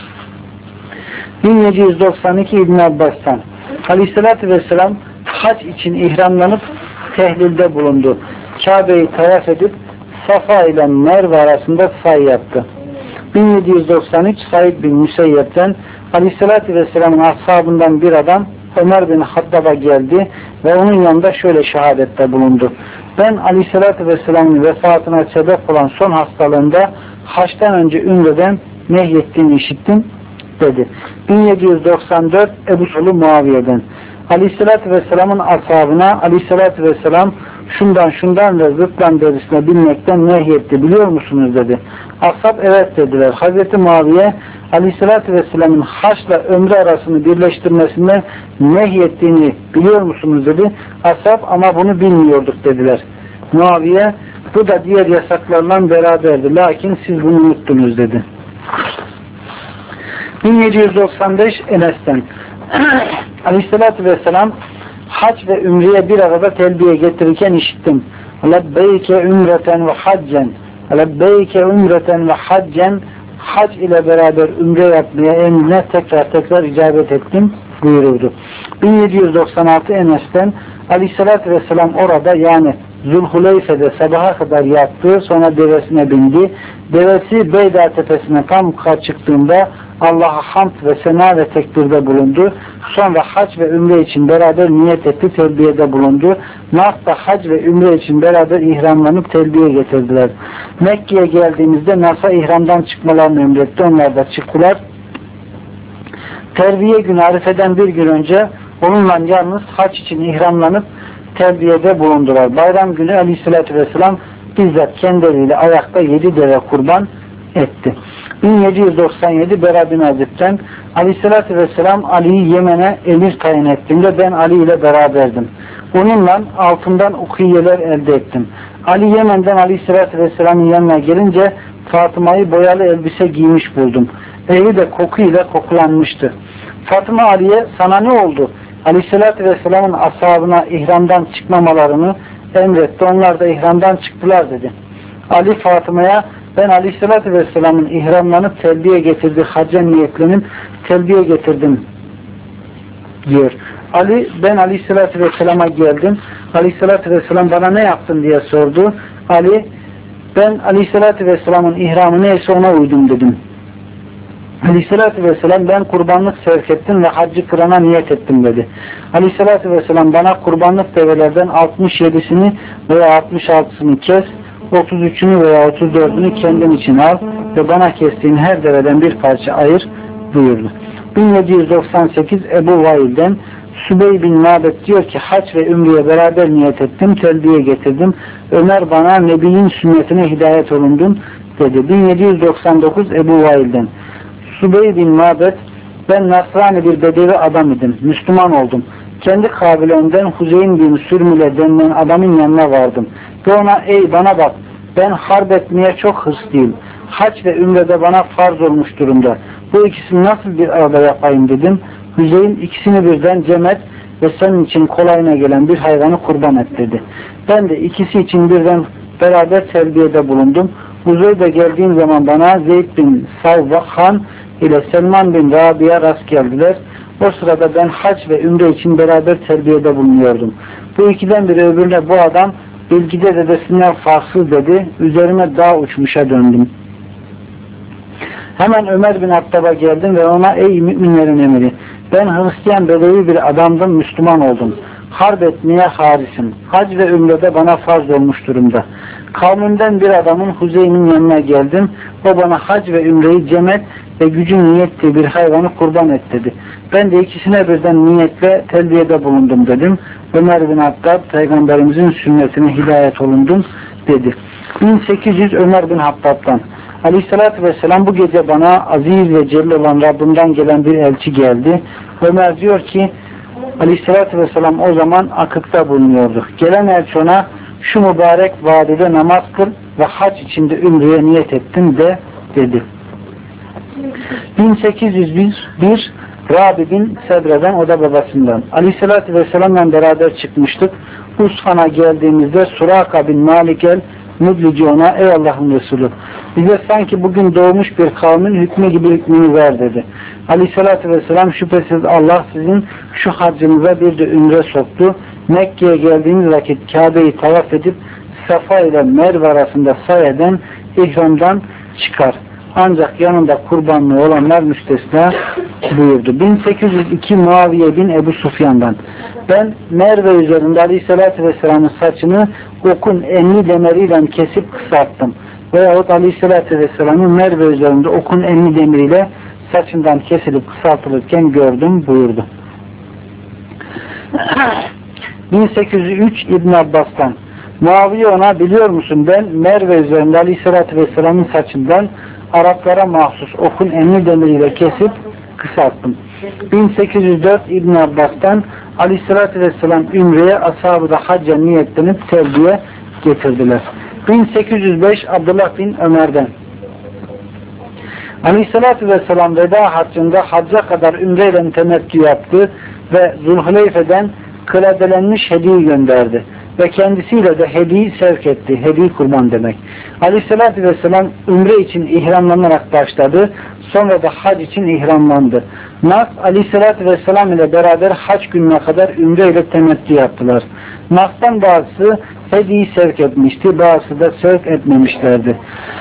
bin yedi yüz doksan iki İbn Abbas'tan Aleyhissalatü vesselam hac için ihramlanıp tehlilde bulundu. Kabe'yi tavaf edip Safa ile Merve arasında say yaptı. bin yedi yüz doksan üç Said bin Müseyyep'ten Aleyhissalatü vesselamın ashabından bir adam Ömer bin Hattab'a geldi ve onun yanında şöyle şehadette bulundu. Ben Aleyhissalatü vesselamın vefatına sebep olan son hastalığında haçtan önce ümreden nehyettiğini işittim dedi. bin yedi yüz doksan dört Ebu Sulu Muaviye'den Aleyhissalatü vesselamın ashabına Aleyhissalatü vesselam şundan şundan ve zıplan derisine binmekten nehyetti biliyor musunuz dedi. Ashab evet dediler. Hazreti Muaviye Aleyhissalatü vesselamın haçla ömrü arasını birleştirmesinden nehyettiğini biliyor musunuz dedi. Ashab ama bunu bilmiyorduk dediler. Muaviye bu da diğer yasaklarla beraberdi. Lakin siz bunu unuttunuz dedi. bin yedi yüz doksan beş Enes'ten Aleyhissalatü vesselam hac ve ümreye bir arada telbiye getirirken işittim. Lebbeyke ümreten ve haccen Lebbeyke ümreten ve haccen hac ile beraber ümre yapmaya emrine tekrar tekrar icabet ettim buyururdu. bin yedi yüz doksan altı Enes'ten Aleyhissalatü vesselam orada yani Zulhuleyfe'de sabaha kadar yattı, sonra devesine bindi. Devesi Beyda tepesine tam çıktığında Allah'a hamd ve sena ve tekbirde bulundu. Sonra hac ve ümre için beraber niyet etti, telbiyede bulundu. Nas'ta hac ve ümre için beraber ihramlanıp telbiye getirdiler. Mekke'ye geldiğimizde Nas'a ihramdan çıkmalarını emretti. Onlar da çıktılar. Terbiye günü Arife'den bir gün önce onunla yalnız hac için ihramlanıp telbiyede bulundular. Bayram günü Aleyhisselatü Vesselam bizzat kendileriyle ayakta yedi deve kurban etti. bin yedi yüz doksan yedi Bera bin Azib'den Aleyhisselatü Vesselam Ali'yi Yemen'e emir tayin ettiğinde ben Ali ile beraberdim. Onunla altından ukiyeler elde ettim. Ali Yemen'den Aleyhisselatü Vesselam'ın yanına gelince Fatıma'yı boyalı elbise giymiş buldum. Evi de koku ile kokulanmıştı. Fatıma Ali'ye sana ne oldu? Aleyhisselatü Vesselam'ın ashabına ihramdan çıkmamalarını emretti. Onlar da ihramdan çıktılar dedi. Ali Fatıma'ya ben Aleyhisselatü Vesselam'ın ihramlanıp telbiye getirdiği hacca niyetlenip telbiye getirdim diyor. Ali ben Aleyhisselatü Vesselam'a geldim. Aleyhisselatü Vesselam bana ne yaptın diye sordu. Ali ben Aleyhisselatü Vesselam'ın ihramı neyse ona uydum dedim. Aleyhisselatü Vesselam ben kurbanlık sevk ettim ve haccı kırana niyet ettim dedi. Aleyhisselatü Vesselam bana kurbanlık develerden altmış yedisini veya altmış altısını kes, otuz üçünü veya otuz dördünü kendin için al ve bana kestiğin her deveden bir parça ayır buyurdu. bin yedi yüz doksan sekiz Ebu Vail'den Sübey bin Mabet diyor ki hac ve ümreye beraber niyet ettim, telbiye getirdim. Ömer bana Nebi'nin sünnetine hidayet olundun dedi. bin yedi yüz doksan dokuz Ebu Vail'den Sübey bin Mabet ben Nasrani bir bedevi adam idim. Müslüman oldum. Kendi kabilemden Huzeyn bin Sürmüle denilen adamın yanına vardım. Ve ona ey bana bak ben harp etmeye çok hırslıyım. Hac ve ümrede bana farz olmuş durumda. Bu ikisini nasıl bir arada yapayım dedim. Hüseyin ikisini birden cem et ve senin için kolayına gelen bir hayvanı kurban et dedi. Ben de ikisi için birden beraber telbiyede bulundum. Huzeyde geldiğim zaman bana Zeyd bin Savvahan ile Selman bin Rabi'ye rast geldiler. O sırada ben hac ve ümre için beraber terbiyede bulunuyordum. Bu ikiden biri öbürüne bu adam bilgide dedesinden farksız dedi. Üzerime dağ uçmuşa döndüm. Hemen Ömer bin Hattab'a geldim ve ona ey müminlerin emiri ben Hristiyan bedevi bir adamdım, Müslüman oldum. Harp etmeye harisim. Hac ve ümrede bana farz olmuş durumda. Kavmimden bir adamın Huzeyn'in yanına geldim. O bana hac ve ümreyi cem et ve gücün niyettiği bir hayvanı kurban et dedi. Ben de ikisine birden niyetle telbiyede bulundum dedim. Ömer bin Hattab Peygamberimizin sünnetine hidayet olundum dedi. bin sekiz yüz Ömer bin Hattab'dan Aleyhisselatü Vesselam bu gece bana aziz ve celil olan Rabbimden gelen bir elçi geldi. Ömer diyor ki Aleyhisselatü Vesselam o zaman akıkta bulunuyordu. Gelen elçi ona şu mübarek vadide namaz kıl ve hac içinde ümreye niyet ettim de dedi. bin sekiz yüz bir Rabi bin Sedre'den o da babasından. Aleyhisselatü Vesselam'la beraber çıkmıştık. Usfan'a geldiğimizde Suraka bin Malik el Müdlici ona ey Allah'ın Resulü bize sanki bugün doğmuş bir kavmin hükmü gibi hükmünü ver dedi. Aleyhisselatü Vesselam şüphesiz Allah sizin şu haccınıza bir de ümre soktu. Mekke'ye geldiğiniz vakit Kabe'yi tavaf edip Safa ile Merve arasında say eden ihramdan çıkar. Ancak yanında kurbanlığı olanlar müstesna buyurdu. bin sekiz yüz iki Muaviye bin Ebu Sufyan'dan ben Merve üzerinde Aleyhisselatü Vesselam'ın saçını okun enli demiriyle kesip kısalttım. Veyahut Aleyhisselatü Vesselam'ın Merve üzerinde okun enli demiriyle saçından kesilip kısaltılırken gördüm buyurdu. bin sekiz yüz üç İbn Abbas'tan Muaviye ona biliyor musun ben Merve üzerinde Aleyhisselatü Vesselam'ın saçından Araplara mahsus okun enli demiriyle kesip kısalttım. bin sekiz yüz dört İbn Abbas'tan Aleyhisselatü Vesselam ümreye ashabı da hacca niyetlenip telbiye getirdiler. bin sekiz yüz beş Abdullah bin Ömer'den Aleyhisselatü Vesselam veda haccında hacca kadar ümreyle temettü yaptı ve Zulhuleyfe'den kıladelenmiş hediye gönderdi ve kendisiyle de hediye sevk etti. Hediye kurban demek. Aleyhisselatü Vesselam ümre için ihramlanarak başladı. Sonra da hac için ihramlandı. Nas Aleyhisselatü Vesselam ile beraber hac gününe kadar ümre ile temettü yaptılar. Nas'tan bazısı hediye sevk etmişti. Bazısı da sevk etmemişlerdi.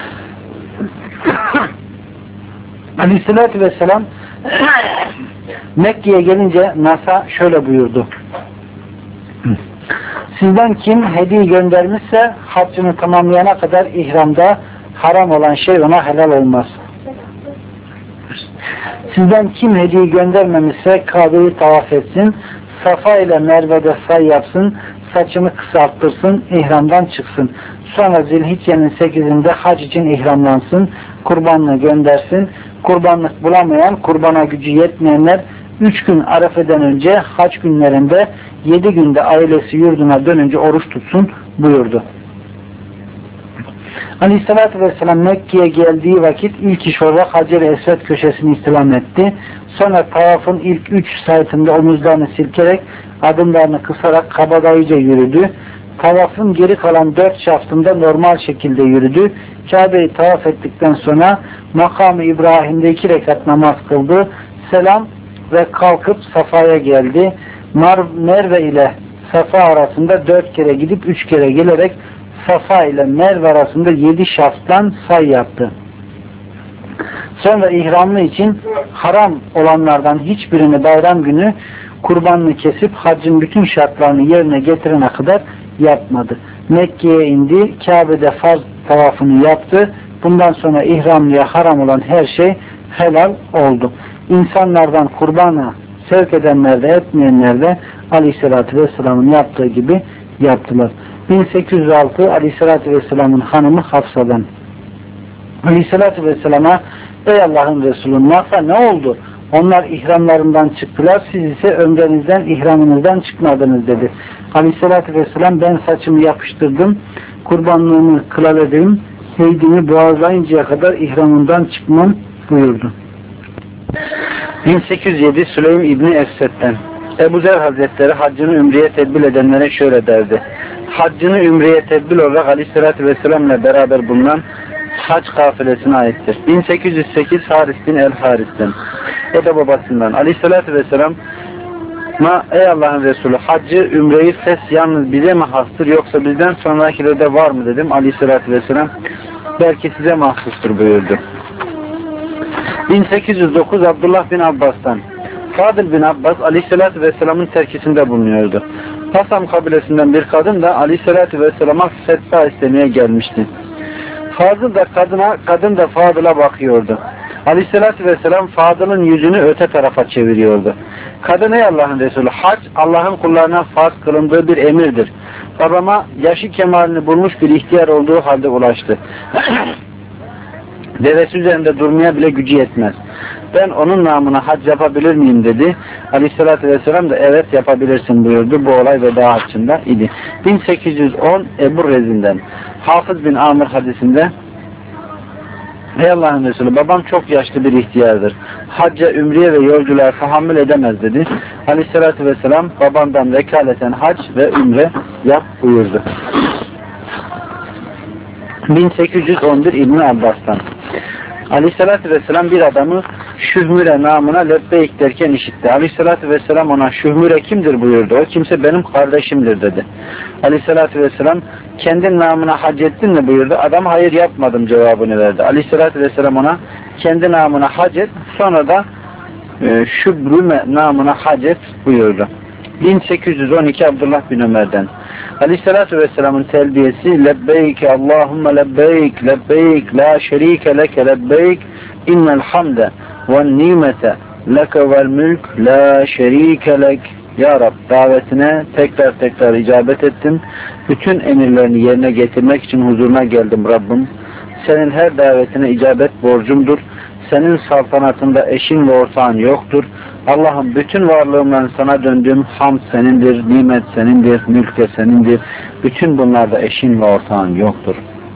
Aleyhisselatü Vesselam Mekke'ye gelince Nas'a şöyle buyurdu. Sizden kim hediye göndermişse haccını tamamlayana kadar ihramda haram olan şey ona helal olmaz. Sizden kim hediye göndermemişse Kabe'yi tavaf etsin, Safa ile Merve'de say yapsın, saçını kısalttırsın, ihramdan çıksın. Sonra Zilhicce'nin sekizinde hac için ihramlansın, kurbanını göndersin. Kurbanlık bulamayan, kurbana gücü yetmeyenler üç gün Arefe'den önce hac günlerinde yedi günde ailesi yurduna dönünce oruç tutsun buyurdu. Aleyhissalatü vesselam Mekke'ye geldiği vakit ilk iş olarak Hacer-i Esved köşesini istilam etti. Sonra tavafın ilk üç saytında omuzlarını silkerek adımlarını kısarak kabadayıca yürüdü. Tavafın geri kalan dört şaftında normal şekilde yürüdü. Kabe'yi tavaf ettikten sonra makamı İbrahim'de iki rekat namaz kıldı. Selam ve kalkıp Safa'ya geldi. Mar Merve ile Safa arasında dört kere gidip üç kere gelerek Safa ile Merve arasında yedi şafttan say yaptı. Sonra ihramlı için haram olanlardan hiçbirini bayram günü kurbanını kesip haccın bütün şartlarını yerine getirene kadar yapmadı. Mekke'ye indi, Kabe'de farz tavafını yaptı. Bundan sonra ihramlıya haram olan her şey helal oldu. İnsanlardan kurbana sevk edenler de etmeyenler de Aleyhisselatü Vesselam'ın yaptığı gibi yaptılar. bin sekiz yüz altı Aleyhisselatü Vesselam'ın hanımı Hafsa'dan Aleyhisselatü Vesselam'a ey Allah'ın Resulü nasıl ne oldu? Onlar ihramlarından çıktılar, siz ise ömrünüzden, ihramınızdan çıkmadınız dedi. Aleyhisselatü Vesselam ben saçımı yapıştırdım, kurbanlığımı kılaladım, heydimi boğazlayıncaya kadar ihramından çıkmam buyurdu. bin sekiz yüz yedi Süleym İbni Esved'den Ebu Zer Hazretleri haccını ümreye tedbir edenlere şöyle derdi. Haccını ümreye tedbir olarak Aleyhisselatü Vesselam'la beraber bulunan hac kafilesine aittir. bin sekiz yüz sekiz Haris bin el-Haris'ten o da babasından Aleyhisselatü Vesselam ma ey Allah'ın Resulü haccı ümreyi fes yalnız bize mi hastır yoksa bizden sonrakilerde var mı dedim. Aleyhisselatü Vesselam belki size mahsustur buyurdu. bin sekiz yüz dokuz Abdullah bin Abbas'tan Fadıl bin Abbas Aleyhisselatü Vesselam'ın terkisinde bulunuyordu. Hasam kabilesinden bir kadın da Aleyhisselatü Vesselam'a fetva istemeye gelmişti. Fadıl da kadına, kadın da Fadıl'a bakıyordu. Aleyhisselatü Vesselam Fadıl'ın yüzünü öte tarafa çeviriyordu. Kadın ey Allah'ın Resulü hac Allah'ın kullarına farz kılındığı bir emirdir. Babama yaşı kemalini bulmuş bir ihtiyar olduğu halde ulaştı. Devesi üzerinde durmaya bile gücü yetmez. Ben onun namına hac yapabilir miyim dedi. Aleyhissalatü Vesselam da evet yapabilirsin buyurdu. Bu olay veda haccında idi. bin sekiz yüz on Ebu Rezin'den Hafız bin Amr hadisinde ey Allah'ın Resulü babam çok yaşlı bir ihtiyardır. Hacca, ümriye ve yolculuğa tahammül edemez dedi. Aleyhissalatü Vesselam babandan vekaleten hac ve ümre yap buyurdu. bin sekiz yüz on bir İbn Abbas'tan Aleyhissalatü Vesselam bir adamı Şühmüre namına lebbeyk derken işitti. Aleyhissalatü Vesselam ona Şühmüre kimdir buyurdu. O kimse benim kardeşimdir dedi. Aleyhissalatü Vesselam kendi namına hac ettin mi buyurdu. Adam hayır yapmadım cevabını verdi. Aleyhissalatü Vesselam ona kendi namına hac et sonra da e, Şübrüme namına hac et buyurdu. bin sekiz yüz on iki Abdullah bin Ömer'den Aleyhissalatü Vesselam'ın telbiyesi lebbeyk Allahümme lebbeyk lebbeyk la şerike leke lebbeyk innel hamde ve nimete leke vel mülk la şerike lek ya Rab davetine tekrar tekrar icabet ettim. Bütün emirlerini yerine getirmek için huzuruna geldim Rabbim. Senin her davetine icabet borcumdur. Senin saltanatında eşin ve ortağın yoktur. Allah'ım bütün varlığımla sana döndüm. Hamd senindir, nimet senindir, mülk de senindir. Bütün bunlarda eşin ve ortağın yoktur.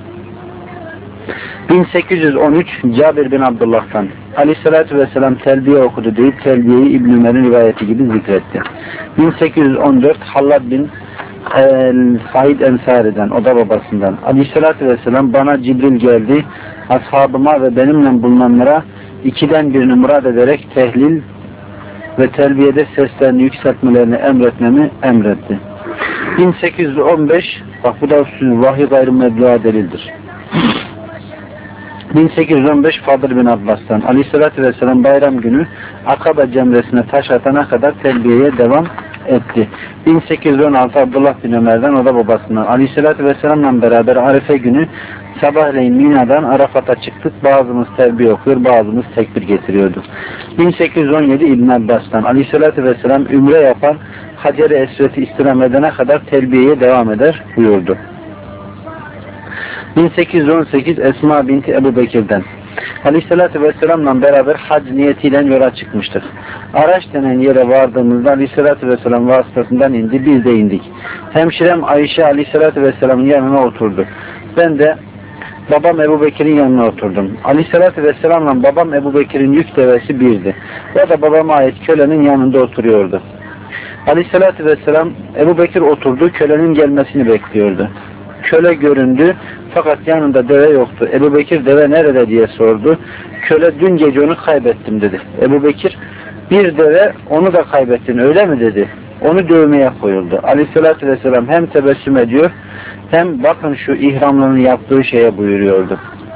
bin sekiz yüz on üç Cabir bin Abdullah'tan Aleyhisselatü Vesselam telbiye okudu deyip telbiyeyi İbn Ömer'in rivayeti gibi zikretti. bin sekiz yüz on dört Hallad bin Said Ensari'den o da babasından Aleyhisselatü Vesselam bana Cibril geldi. Ashabıma ve benimle bulunanlara ikiden birini murad ederek tehlil ve telbiyede seslerini yükseltmelerini emretmemi emretti. bin sekiz yüz on beş bak bu da vahiy gayrı mebluğa delildir. bin sekiz yüz on beş Fadıl bin Abbas'tan Aleyhisselatü Vesselam bayram günü Akabe cemresine taş atana kadar telbiyeye devam etti. bin sekiz yüz on altı Abdullah bin Ömer'den, o da babasından. Aleyhisselatü Vesselam'la beraber Arife günü sabahleyin Mina'dan Arafat'a çıktık. Bazımız terbiye okuyor, bazımız tekbir getiriyordu. bin sekiz yüz on yedi İbn Abbas'tan, Aleyhisselatü Vesselam ümre yapan Hacer-i Esved'i istirham edene kadar terbiyeye devam eder buyurdu. bin sekiz yüz on sekiz Esma binti Ebu Bekir'den, Aleyhisselatü Vesselam'la beraber hac niyetiyle yola çıkmıştık. Araç denen yere vardığımızda Aleyhisselatü Vesselam vasıtasından indi, biz de indik. Hemşirem Ayşe Aleyhisselatü Vesselam'ın yanına oturdu. Ben de babam Ebu Bekir'in yanına oturdum. Aleyhisselatü Vesselam'la babam Ebu Bekir'in yük devesi birdi. O da babama ait kölenin yanında oturuyordu. Aleyhisselatü Vesselam Ebu Bekir oturdu, kölenin gelmesini bekliyordu. Köle göründü fakat yanında deve yoktu. Ebu Bekir deve nerede diye sordu. Köle dün gece onu kaybettim dedi. Ebu Bekir bir deve, onu da kaybettin öyle mi dedi. Onu dövmeye koyuldu. Aleyhisselatü Vesselam hem tebessüm ediyor hem bakın şu ihramlının yaptığı şeye buyuruyordu.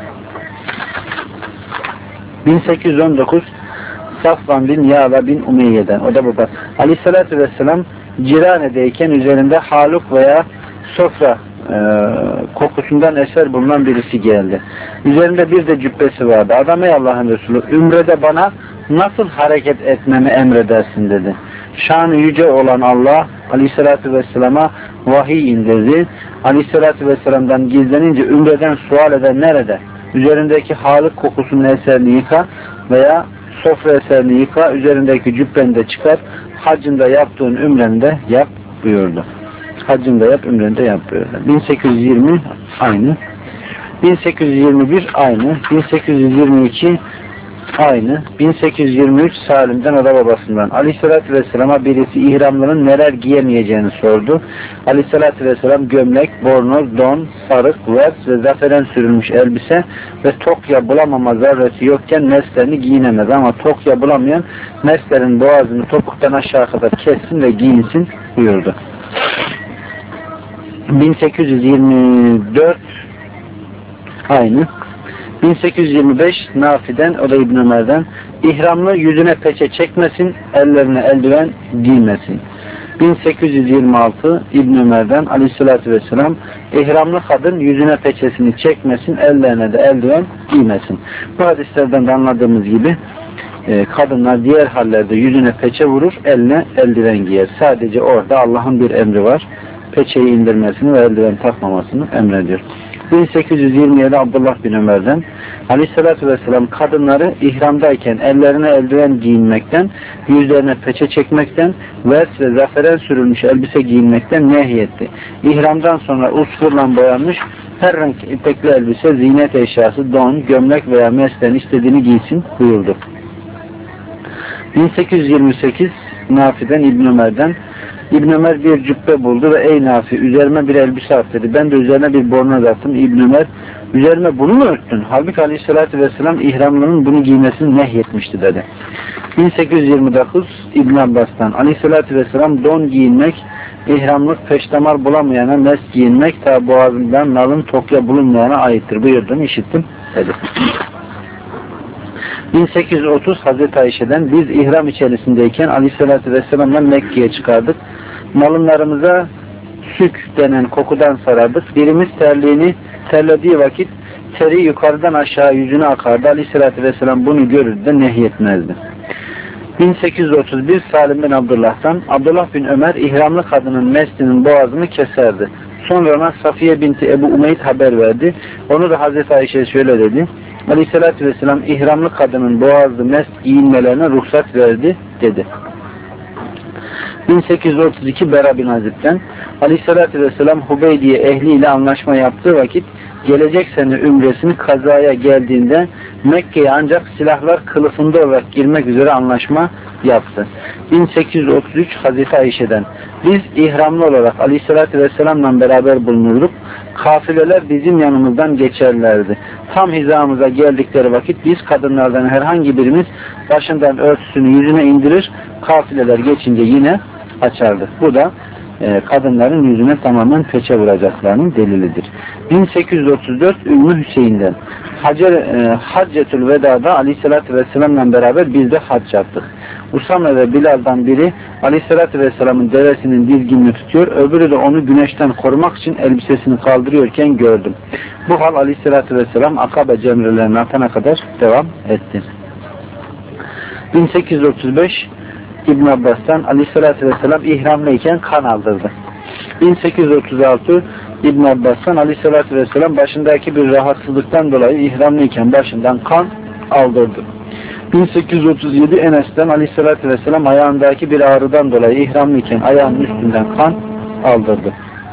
bin sekiz yüz on dokuz Safvan bin Ya'la bin Umeyye'den, o da baba. Aleyhisselatü Vesselam Cirane'deyken üzerinde haluk veya sofra e, kokusundan eser bulunan birisi geldi. Üzerinde bir de cübbesi vardı. Adam, ey Allah'ın Resulü, ümrede bana nasıl hareket etmemi emredersin dedi. Şanı yüce olan Allah Aleyhisselatü Vesselam'a vahiy indirdi. Aleyhisselatü Vesselam'dan gizlenince ümreden sual eden nerede? Üzerindeki halık kokusunun eserini yıka veya sofra eserini yıka, üzerindeki cübbeni de çıkar, hacında yaptığın ümreni de yap buyurdu. Hacında yap, ümreni de yap buyurdu. bin sekiz yüz yirmi aynı. bin sekiz yüz yirmi bir aynı. bin sekiz yüz yirmi iki aynı. bin sekiz yüz yirmi üç Salim'den, o da babasından. Aleyhisselatü Vesselam'a birisi ihramlının neler giyemeyeceğini sordu. Aleyhisselatü Vesselam gömlek, bornoz, don, sarık, vers ve zaferen sürülmüş elbise ve tokya bulamama zarreti yokken meslerini giyinemez, ama tokya bulamayan meslerin boğazını topuktan aşağı kadar kessin ve giyinsin buyurdu. bin sekiz yüz yirmi dört aynı. bin sekiz yüz yirmi beş Nafi'den, o da İbn Ömer'den, ihramlı yüzüne peçe çekmesin, ellerine eldiven giymesin. bin sekiz yüz yirmi altı İbn Ömer'den, Aleyhisselatü Vesselam ihramlı kadın yüzüne peçesini çekmesin, ellerine de eldiven giymesin. Bu hadislerden de anladığımız gibi e, kadınlar diğer hallerde yüzüne peçe vurur, eline eldiven giyer. Sadece orada Allah'ın bir emri var. Peçeyi indirmesini ve eldiven takmamasını emrediyor. bin sekiz yüz yirmi yedi Abdullah bin Ömer'den, Aleyhisselatü Vesselam kadınları ihramdayken ellerine eldiven giyinmekten, yüzlerine peçe çekmekten, vers ve zaferen sürülmüş elbise giyinmekten nehyetti. İhramdan sonra usfurla boyanmış her renk ipekli elbise, zinet eşyası, don, gömlek veya mesleğin istediğini giysin buyurdu. bin sekiz yüz yirmi sekiz Nafi'den, İbn Ömer'den, İbn Ömer bir cübbe buldu ve ey Nafi, üzerime bir elbise at dedi. Ben de üzerine bir bornoz attım. İbn Ömer, üzerime bunu mu örttün? Halbuki Aleyhisselatü Vesselam ihramlının bunu giymesini nehyetmişti dedi. bin sekiz yüz yirmi dokuz İbn Abbas'tan, Aleyhisselatü Vesselam don giyinmek, ihramlık peştemar bulamayana mes giyinmek, ta boğazından nalın tokya bulunmayana aittir buyurduğunu işittim dedi. bin sekiz yüz otuz Hazreti Ayşe'den, biz ihram içerisindeyken Aleyhisselatü Vesselam'la Mekke'ye çıkardık. Malınlarımıza sük denen kokudan sarardık. Birimiz terliğini terlediği vakit teri yukarıdan aşağı yüzüne akardı. Aleyhisselatü Vesselam bunu görürdü de nehyetmezdi. bin sekiz yüz otuz bir Salim bin Abdullah'tan, Abdullah bin Ömer ihramlı kadının meslinin boğazını keserdi. Sonra ona Safiye binti Ebu Umeyd haber verdi. Onu da Hazreti Ayşe şöyle dedi. Aleyhisselatü Vesselam ihramlı kadının boğazlı mest giyinmelerine ruhsat verdi dedi. bin sekiz yüz otuz iki Bera bin Azib'den, Aleyhisselatü Vesselam Hubeydiye ehliyle anlaşma yaptığı vakit gelecek sene ümresini kazaya geldiğinde Mekke'ye ancak silahlar kılıfında olarak girmek üzere anlaşma yaptı. bin sekiz yüz otuz üç Hazreti Ayşe'den, biz ihramlı olarak Aleyhisselatü Vesselam'la beraber bulunurduk. Kafileler bizim yanımızdan geçerlerdi. Tam hizamıza geldikleri vakit biz kadınlardan herhangi birimiz başından örtüsünü yüzüne indirir, kafileler geçince yine açardı. Bu da e, kadınların yüzüne tamamen peçe vuracaklarının delilidir. bin sekiz yüz otuz dört Ümmü Hüseyin'den, Hacer, e, Haccetül Veda'da Aleyhisselatü Vesselam'la beraber biz de hac yaptık. Usame ve Bilal'dan biri Aleyhisselatü Vesselam'ın devesinin dizginini tutuyor, öbürü de onu güneşten korumak için elbisesini kaldırıyorken gördüm. Bu hal Aleyhisselatü Vesselam Akabe cemrelerine atana kadar devam etti. bin sekiz yüz otuz beş İbn Abbas'tan Aleyhisselatü Vesselam ihramlıyken kan aldırdı. bin sekiz yüz otuz altı İbn Abbas'tan Aleyhisselatü Vesselam başındaki bir rahatsızlıktan dolayı ihramlıyken başından kan aldırdı. bin sekiz yüz otuz yedi Enes'ten Aleyhisselatü Vesselam ayağındaki bir ağrıdan dolayı ihramlıyken ayağının üstünden kan aldırdı.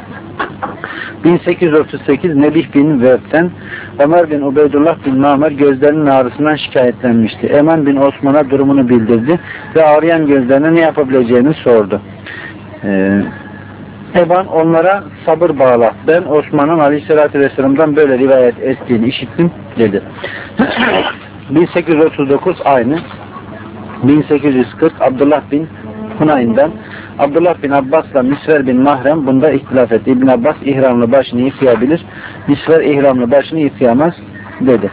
bin sekiz yüz otuz sekiz Nebih bin Veb'den Ömer bin Ubeydullah bin Mamer gözlerinin ağrısından şikayetlenmişti. Eman bin Osman'a durumunu bildirdi ve ağrıyan gözlerine ne yapabileceğini sordu. Ee, Eban onlara sabır bağla. Ben Osman'ın Aleyhisselatü Vesselam'dan böyle rivayet ettiğini işittim dedi. bin sekiz yüz otuz dokuz aynı. bin sekiz yüz kırk Abdullah bin Hunayn'dan Abdullah bin Abbas'la Misver bin Mahrem bunda ihtilaf etti. İbn Abbas ihramlı başını yıkayabilir. Misver ihramlı başını yıkayamaz dedi.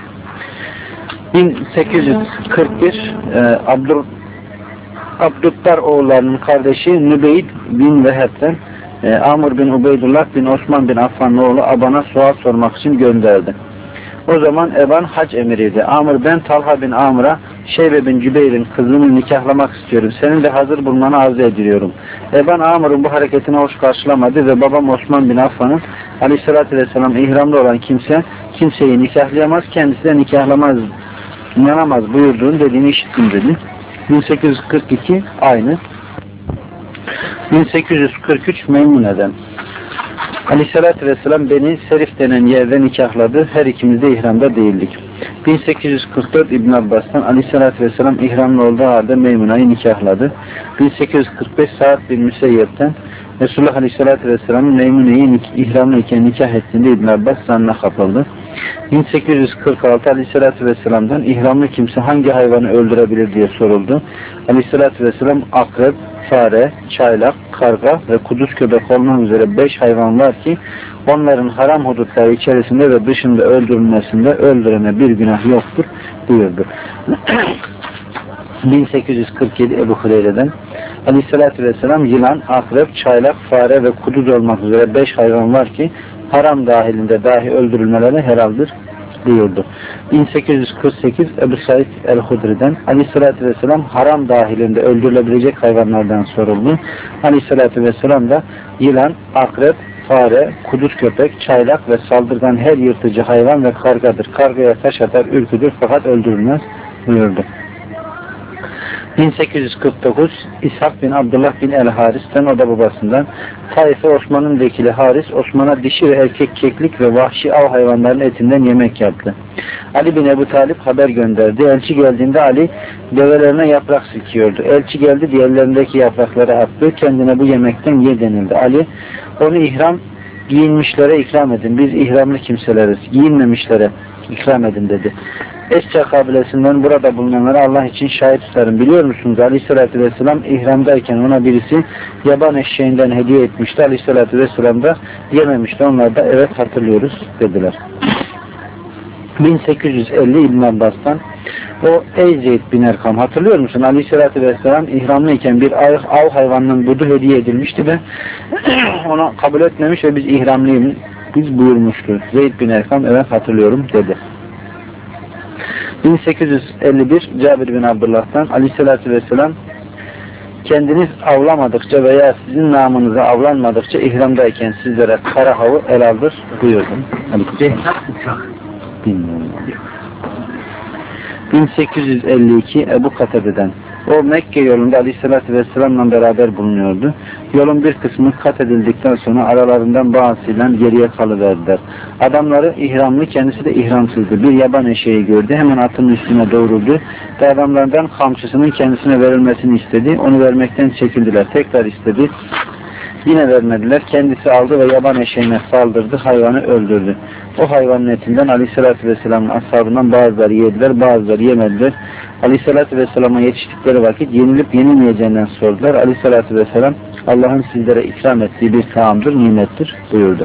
bin sekiz yüz kırk bir e, Abdur Abduttar oğullarının kardeşi Nübeyd bin Veheb'den e, Amr bin Ubeydullah bin Osman bin Affan'ın oğlu Aban'a sual sormak için gönderdi. O zaman Eban hac emiriydi. Amr ben Talha bin Amr'a Şeybe bin Cübeyr'in kızını nikahlamak istiyorum. Senin de hazır bulmanı arzu ediyorum. Eban Amr'ın bu hareketine hoş karşılamadı ve babam Osman bin Affan'ın Aleyhisselatü Vesselam ihramda olan kimse kimseyi nikahlayamaz, kendisi de nikahlamaz, inanamaz buyurduğunu dediğini işittim dedi. bin sekiz yüz kırk iki aynı. bin sekiz yüz kırk üç Meymune'den Aleyhisselatü Vesselam beni Serif denen yerde nikahladı. Her ikimiz de ihramda değildik. bin sekiz yüz kırk dört İbn Abbas'tan Aleyhisselatü Vesselam ihramlı olduğu halde Meymune'yi nikahladı. bin sekiz yüz kırk beş Sa'd bin Müseyyep'ten Resulullah Aleyhisselatü Vesselam'ın Meymune'yi ihramlı iken nikah ettiğinde İbn Abbas zannına kapıldı. bin sekiz yüz kırk altı Aleyhisselatü Vesselam'dan ihramlı kimse hangi hayvanı öldürebilir diye soruldu. Aleyhisselatü Vesselam akrep, fare, çaylak, karga ve kuduz köpek olmak üzere beş hayvan var ki onların haram hudutları içerisinde ve dışında öldürülmesinde öldürene bir günah yoktur buyurdu. bin sekiz yüz kırk yedi Ebu Hureyre'den Aleyhisselatü Vesselam yılan, akrep, çaylak, fare ve kuduz olmak üzere beş hayvan var ki haram dahilinde dahi öldürülmeleri helaldir buyurdu. bin sekiz yüz kırk sekiz Ebu Said el-Hudri'den Aleyhisselatü Vesselam haram dahilinde öldürülebilecek hayvanlardan soruldu. Aleyhisselatü Vesselam da yılan, akrep, fare, kuduz köpek, çaylak ve saldırgan her yırtıcı hayvan ve kargadır. Kargaya taş atar, ürküdür fakat öldürülmez buyurdu. bin sekiz yüz kırk dokuz İshak bin Abdullah bin el-Haris'ten o da babasından Taif'e Osman'ın vekili Haris Osman'a dişi ve erkek keklik ve vahşi av hayvanlarının etinden yemek yaptı. Ali bin Ebu Talip haber gönderdi. Elçi geldiğinde Ali develerine yaprak silkiyordu. Elçi geldi diğerlerindeki yaprakları attı. Kendine bu yemekten ye denildi. Ali onu ihram giyinmişlere ikram edin. Biz ihramlı kimseleriz. Giyinmemişlere ikram edin dedi. Esça kabilesinden burada bulunanlara Allah için şahit tutarım. Biliyor musunuz? Aleyhisselatü Vesselam ihramdayken ona birisi yaban eşeğinden hediye etmişti. Aleyhisselatü Vesselam da yememişti. Onlar da evet hatırlıyoruz dediler. bin sekiz yüz elli İbn Abbas'tan o ey Zeyd bin Erkam hatırlıyor musun? Aleyhisselatü Vesselam ihramlıyken bir av, av hayvanının budu hediye edilmişti ve ona kabul etmemiş ve biz ihramlıyız biz buyurmuştu. Zeyd bin Erkam evet hatırlıyorum dedi. bin sekiz yüz elli bir Cabir bin Abdullah'tan Aleyhisselatü Vesselam kendiniz avlamadıkça veya sizin namınıza avlanmadıkça ihramdayken sizlere kara havı el aldır buyurdum. bin sekiz yüz elli iki Ebu Katebe'den o Mekke yolunda Aleyhisselatü Vesselam'la beraber bulunuyordu. Yolun bir kısmı kat edildikten sonra aralarından bazısıyla geriye kalıverdiler. Adamları ihramlı, kendisi de ihramsızdı. Bir yaban eşeği gördü. Hemen atının üstüne doğruldu. Ve adamlardan kamçısının kendisine verilmesini istedi. Onu vermekten çekildiler. Tekrar istedi. Yine vermediler. Kendisi aldı ve yaban eşeğine saldırdı. Hayvanı öldürdü. O hayvanın etinden Aleyhisselatü Vesselam'ın ashabından bazıları yediler, bazıları yemediler. Aleyhisselatü Vesselam'a yetiştikleri vakit yenilip yenilmeyeceğinden sordular. Aleyhisselatü Vesselam Allah'ın sizlere ikram ettiği bir taamdır, nimettir buyurdu.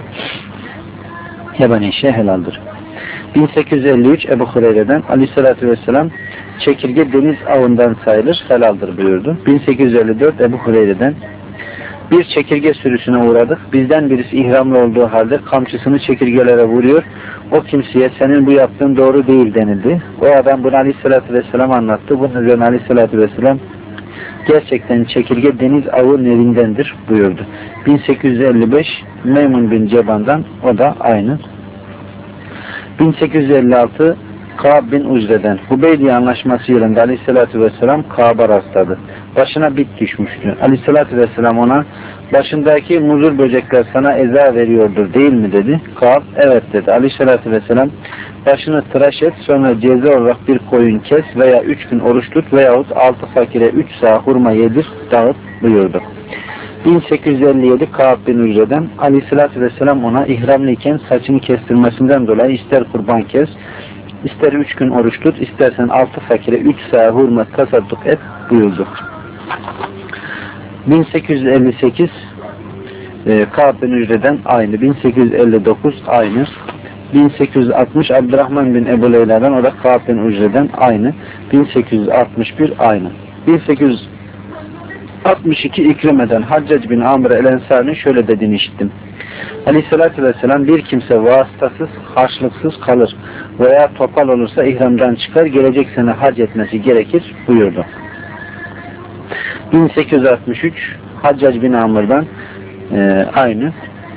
Yaban eşeği helaldir. bin sekiz yüz elli üç Ebu Hureyre'den Aleyhisselatü Vesselam çekirge deniz avından sayılır, helaldir buyurdu. bin sekiz yüz elli dört Ebu Hureyre'den bir çekirge sürüsüne uğradık. Bizden birisi ihramlı olduğu halde kamçısını çekirgelere vuruyor. O kimseye senin bu yaptığın doğru değil denildi. O adam bunu Aleyhisselatü Vesselam anlattı. Bunun üzerine Aleyhisselatü Vesselam gerçekten çekirge deniz avı nevindendir buyurdu. bin sekiz yüz elli beş Meymun bin Ceban'dan, o da aynı. bin sekiz yüz elli altı Kâb bin Ucre'den Hubeydiye anlaşması yılında Aleyhisselatü Vesselam Kâb'a rastladı. Başına bit düşmüştü. Aleyhisselatü Vesselam ona başındaki muzur böcekler sana eza veriyordur değil mi dedi. Kâb evet dedi. Aleyhisselatü Vesselam başını tıraş et, sonra ceza olarak bir koyun kes veya üç gün oruç tut veyahut altı fakire üç sağ hurma yedir dağıt buyurdu. bin sekiz yüz elli yedi Kâb bin Ucre'den Aleyhisselatü Vesselam ona ihramlıyken saçını kestirmesinden dolayı ister kurban kes, İster üç gün oruç tut, istersen altı fakire üç sağ hurma tasadduk et buyurdu. bin sekiz yüz elli sekiz e, Kâb bin Ucre'den aynı. bin sekiz yüz elli dokuz aynı. bin sekiz yüz altmış Abdurrahman bin Ebu Leyla'dan, o da Kâb bin Ucre'den aynı. bin sekiz yüz altmış bir aynı. bin sekiz yüz altmış iki İkrime'den Haccac bin Amr el-Ensari'nin şöyle dediğini işittim. Aleyhissalatü Vesselam bir kimse vasıtasız, harçlıksız kalır veya topal olursa ihramdan çıkar, gelecek sene hac etmesi gerekir buyurdu. bin sekiz yüz altmış üç Haccac bin Amr'dan e, aynı.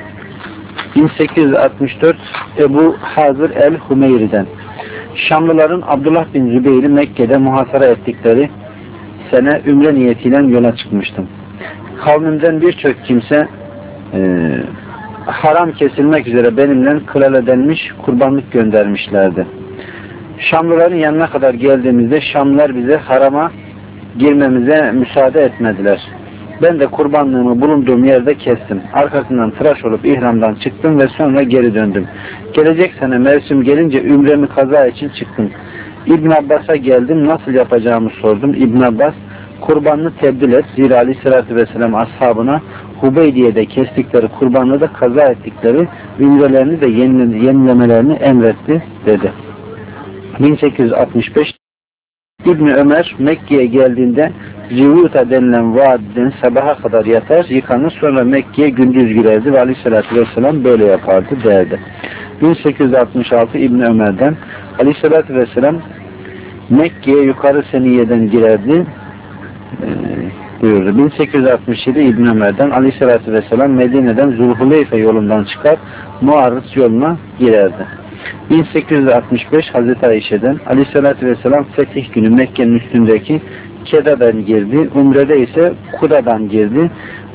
bin sekiz yüz altmış dört Ebu Hazır el-Humeyri'den Şamlıların Abdullah bin Zübeyir'i Mekke'de muhasara ettikleri sene ümre niyetiyle yola çıkmıştım. Kavmimden birçok kimse e, haram kesilmek üzere benimle kılal edilmiş kurbanlık göndermişlerdi. Şamlıların yanına kadar geldiğimizde Şamlılar bize harama girmemize müsaade etmediler. Ben de kurbanlığımı bulunduğum yerde kestim. Arkasından tıraş olup ihramdan çıktım ve sonra geri döndüm. Gelecek sene mevsim gelince ümremi kaza için çıktım. İbn Abbas'a geldim, nasıl yapacağımı sordum. İbn Abbas, kurbanını tebdil et. Zira Aleyhisselatü Vesselam ashabına Hubeydiye'de kestikleri kurbanlığı da kaza ettikleri ümrelerini de yenilemelerini emretti dedi. bin sekiz yüz altmış beş İbni Ömer Mekke'ye geldiğinde Zivuta denilen vadiden sabaha kadar yatar, yıkanır, sonra Mekke'ye gündüz girerdi ve Aleyhisselatü Vesselam böyle yapardı derdi. bin sekiz yüz altmış altı İbni Ömer'den Aleyhisselatü Vesselam Mekke'ye yukarı seniyeden girerdi e, buyurdu. bin sekiz yüz altmış yedi İbn Ömer'den Aleyhisselatü Vesselam Medine'den Zulhuleyfe yolundan çıkar, Muarrız yoluna girerdi. bin sekiz yüz altmış beş Hazreti Ayşe'den Aleyhisselatü Vesselam fetih günü Mekke'nin üstündeki Keda'dan girdi, Umre'de ise Kuda'dan girdi.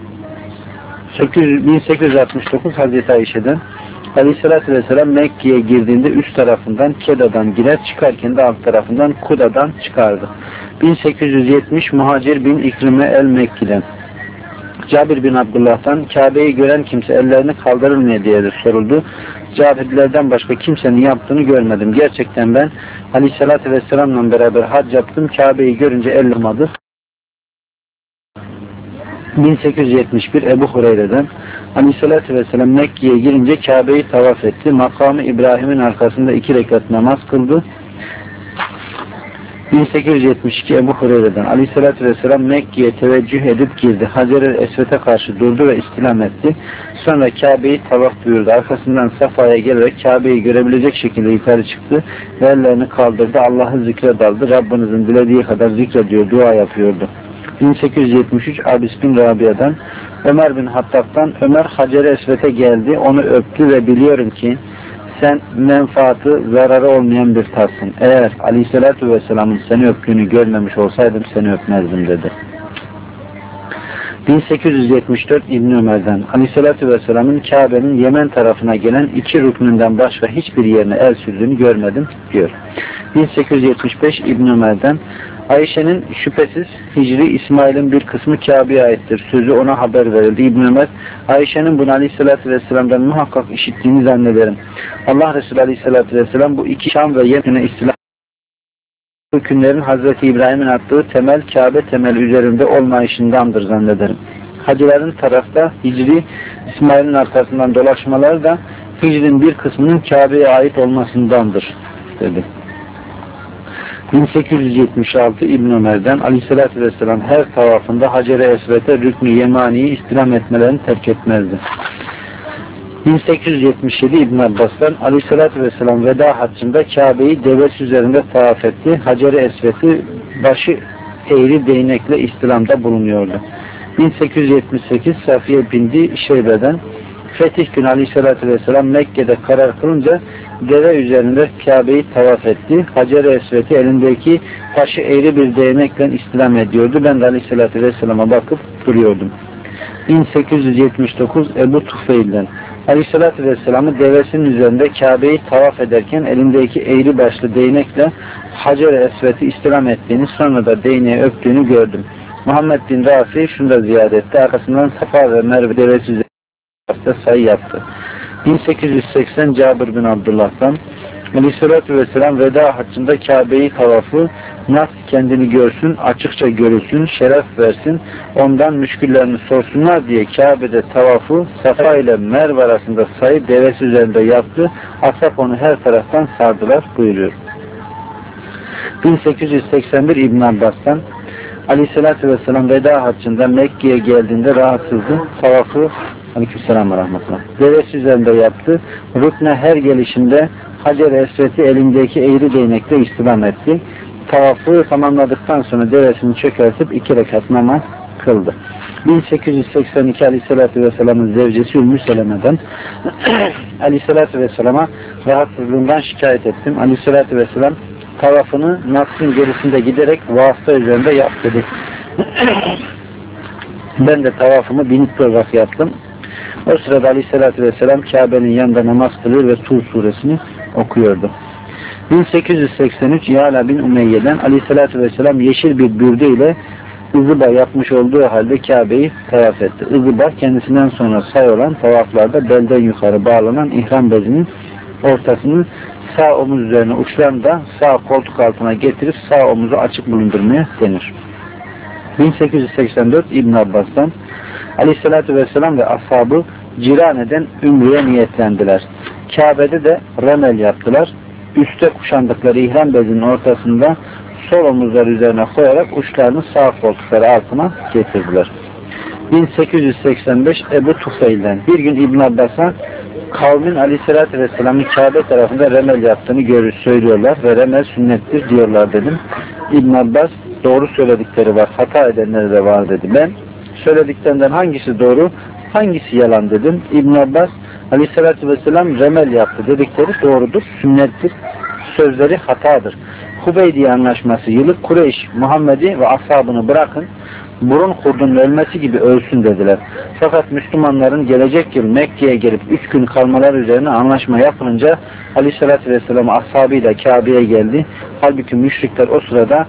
bin sekiz yüz altmış dokuz Hazreti Ayşe'den Aleyhisselatü Vesselam Mekke'ye girdiğinde üst tarafından Keda'dan girer, çıkarken de alt tarafından Kuda'dan çıkardı. bin sekiz yüz yetmiş Muhacir bin İkrime el-Mekki'den Cabir bin Abdullah'tan Kabe'yi gören kimse ellerini kaldırır mı diye de soruldu. Cabirlerden başka kimsenin yaptığını görmedim. Gerçekten ben Aleyhisselatü Vesselam'la beraber hac yaptım. Kabe'yi görünce ellerim. bin sekiz yüz yetmiş bir Ebu Hureyre'den Aleyhisselatü Vesselam Mekke'ye girince Kabe'yi tavaf etti. Makamı İbrahim'in arkasında iki rekat namaz kıldı. bin sekiz yüz yetmiş iki Ebu Hureyre'den Aleyhisselatü Vesselam Mekke'ye teveccüh edip girdi. Hacer-i Esved'e karşı durdu ve istilam etti. Sonra Kabe'yi tavaf buyurdu. Arkasından Safa'ya gelerek Kabe'yi görebilecek şekilde yukarı çıktı ve ellerini kaldırdı. Allah'ı zikre daldı. Rabbinizin dilediği kadar zikrediyor, dua yapıyordu. bin sekiz yüz yetmiş üç Abis bin Rabia'dan Ömer bin Hattab'dan Ömer Hacer-i Esved'e geldi. Onu öptü ve biliyorum ki sen menfaatı, zararı olmayan bir tatsın. Eğer Aleyhisselatü Vesselam'ın seni öptüğünü görmemiş olsaydım seni öpmezdim dedi. bin sekiz yüz yetmiş dört İbn Ömer'den Aleyhisselatü Vesselam'ın Kabe'nin Yemen tarafına gelen iki rüknünden başka hiçbir yerine el sürdüğünü görmedim diyor. bin sekiz yüz yetmiş beş İbn Ömer'den Ayşe'nin şüphesiz Hicri İsmail'in bir kısmı Kabe'ye aittir. Sözü ona haber verildi. İbn Ömer, Ayşe'nin bunu Aleyhisselatü Vesselam'dan muhakkak işittiğini zannederim. Allah Resulü Aleyhisselatü Vesselam bu iki Şam ve Yemen'e istila hükümlerin Hazreti İbrahim'in attığı temel Kabe temel üzerinde olmayışındandır zannederim. Hacıların tarafta Hicri İsmail'in arkasından dolaşmaları da Hicri'nin bir kısmının Kabe'ye ait olmasındandır dedi. bin sekiz yüz yetmiş altı İbn Ömer'den Aleyhisselatü Vesselam her tavafında Hacer-i Esved'e Rükn-i Yemani'yi istilam etmelerini terk etmezdi. bin sekiz yüz yetmiş yedi İbn Abbas'tan Aleyhisselatü Vesselam veda haccında Kabe'yi devesi üzerinde tavaf etti. Hacer-i Esved'i başı eğri değnekle istilamda bulunuyordu. bin sekiz yüz yetmiş sekiz Safiye bindi Şeybe'den Fetih günü Aleyhisselatü Vesselam Mekke'de karar kılınca deve üzerinde Kabe'yi tavaf etti. Hacer-i Esved'i elindeki başı eğri bir değnekle istilam ediyordu. Ben de Aleyhisselatü Vesselam'a bakıp duruyordum. bin sekiz yüz yetmiş dokuz Ebu Tufeil'den Aleyhisselatü Vesselam'ı devesinin üzerinde Kabe'yi tavaf ederken elindeki eğri başlı değnekle Hacer-i Esved'i istilam ettiğini, sonra da değneği öptüğünü gördüm. Muhammed bin Rafi şunu da ziyade etti. Arkasından Safa ve Merve devesi üzerinde sayı yaptı. bin sekiz yüz seksen Cabir bin Abdullah'tan Aleyhisselatü Vesselam veda haccında Kabe'yi tavafı nas kendini görsün, açıkça görülsün, şeref versin, ondan müşküllerini sorsunlar diye Kabe'de tavafı Safa ile Merve arasında sayı devesi üzerinde yaptı. Ashab onu her taraftan sardılar buyuruyor. bin sekiz yüz seksen bir İbn Abbas'tan Aleyhisselatü Vesselam veda haccında Mekke'ye geldiğinde rahatsızdı. Tavafı Aleykümselam ve rahmetullah devesi üzerinde yaptı. Rükne her gelişinde Hacer-i Esved'i elindeki eğri değnekle istilam etti. Tavafı tamamladıktan sonra devesini çökertip iki rekat namaz kıldı. bin sekiz yüz seksen iki Aleyhisselatü Vesselam'ın zevcesi Ümmü Seleme'den Aleyhisselatü Vesselam'a rahatsızlığından şikayet ettim. Aleyhisselatü Vesselam tavafını Nas'ın gerisinde giderek vasıta üzerinde yap dedi. Ben de tavafımı binip olarak yaptım. O sırada Aleyhisselatü Vesselam Kabe'nin yanında namaz kılıyor ve Tur suresini okuyordu. bin sekiz yüz seksen üç Yala bin Umeyye'den Aleyhisselatü Vesselam yeşil bir bürde ile ızıba yapmış olduğu halde Kabe'yi tavaf etti. Izıba kendisinden sonra say olan tavaflarda belden yukarı bağlanan ihram bezinin ortasını sağ omuz üzerine uçlarını da sağ koltuk altına getirip sağ omuzu açık bulundurmaya denir. bin sekiz yüz seksen dört İbn Abbas'tan Aleyhisselatü Vesselam ve ashabı Cirane'den Ümre'ye niyetlendiler. Kabe'de de remel yaptılar. Üste kuşandıkları ihram bezinin ortasında sol omuzları üzerine koyarak uçlarını sağ koltukları altına getirdiler. bin sekiz yüz seksen beş Ebu Tufeil'den bir gün İbn Abbas'a kavmin Aleyhisselatü Vesselam'ın Kabe tarafında remel yaptığını görür, söylüyorlar ve remel sünnettir diyorlar dedim. İbn Abbas doğru söyledikleri var, hata edenleri de var dedi. Ben söylediklerinden hangisi doğru, hangisi yalan dedim. İbn Abbas Aleyhisselatü Vesselam remel yaptı dedikleri doğrudur, sünnettir, sözleri hatadır. Hubeydiye anlaşması yılı Kureyş, Muhammed'i ve ashabını bırakın, burun kurdunun ölmesi gibi ölsün dediler. Fakat Müslümanların gelecek yıl Mekke'ye gelip üç gün kalmaları üzerine anlaşma yapılınca Aleyhisselatü Vesselam ashabıyla Kabe'ye geldi. Halbuki müşrikler o sırada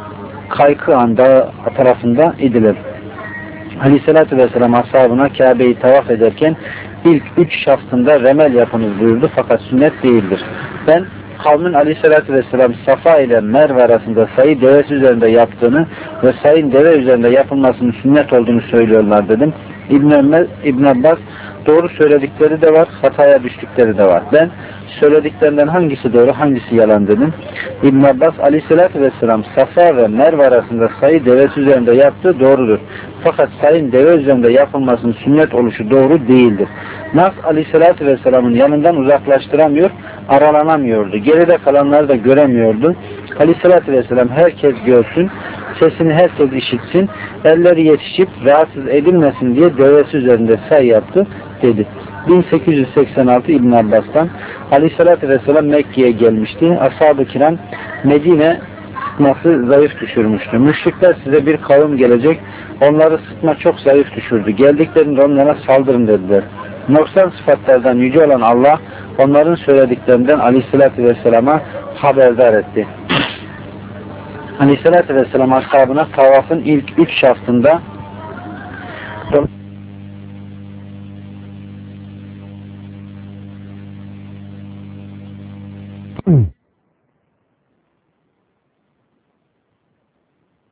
Kaykıhan Dağı tarafında idiler. Aleyhisselatü Vesselam ashabına Kabe'yi tavaf ederken ilk üç şaftında remel yapınız buyurdu fakat sünnet değildir. Ben kavmin Aleyhisselatü Vesselam Safa ile Merve arasında sayı devesi üzerinde yaptığını ve sayın deve üzerinde yapılmasının sünnet olduğunu söylüyorlar dedim. İbn Ömer, İbn Abbas doğru söyledikleri de var, hataya düştükleri de var. Ben söylediklerinden hangisi doğru, hangisi yalan dedim. İbn Abbas Aleyhisselatü Vesselam Safa ve Merve arasında sayı devesi üzerinde yaptığı doğrudur. Fakat sayın deve üzerinde yapılmasının sünnet oluşu doğru değildir. Nas Aleyhisselatü Vesselam'ın yanından uzaklaştıramıyor, aralanamıyordu. Geride kalanları da göremiyordu. Aleyhisselatü Vesselam herkes görsün, sesini herkes işitsin, elleri yetişip rahatsız edilmesin diye devesi üzerinde say yaptı dedi. bin sekiz yüz seksen altı İbn Abbas'tan Aleyhisselatü Vesselam Mekke'ye gelmişti. Ashab-ı kiram Medine sıtması zayıf düşürmüştü. Müşrikler size bir kavim gelecek, onları sıtma çok zayıf düşürdü. Geldiklerinde onlara saldırın dediler. Noksan sıfatlardan yüce olan Allah onların söylediklerinden Aleyhisselatü Vesselam'a haberdar etti. Aleyhisselatü Vesselam ashabına tavafın ilk üç şaftında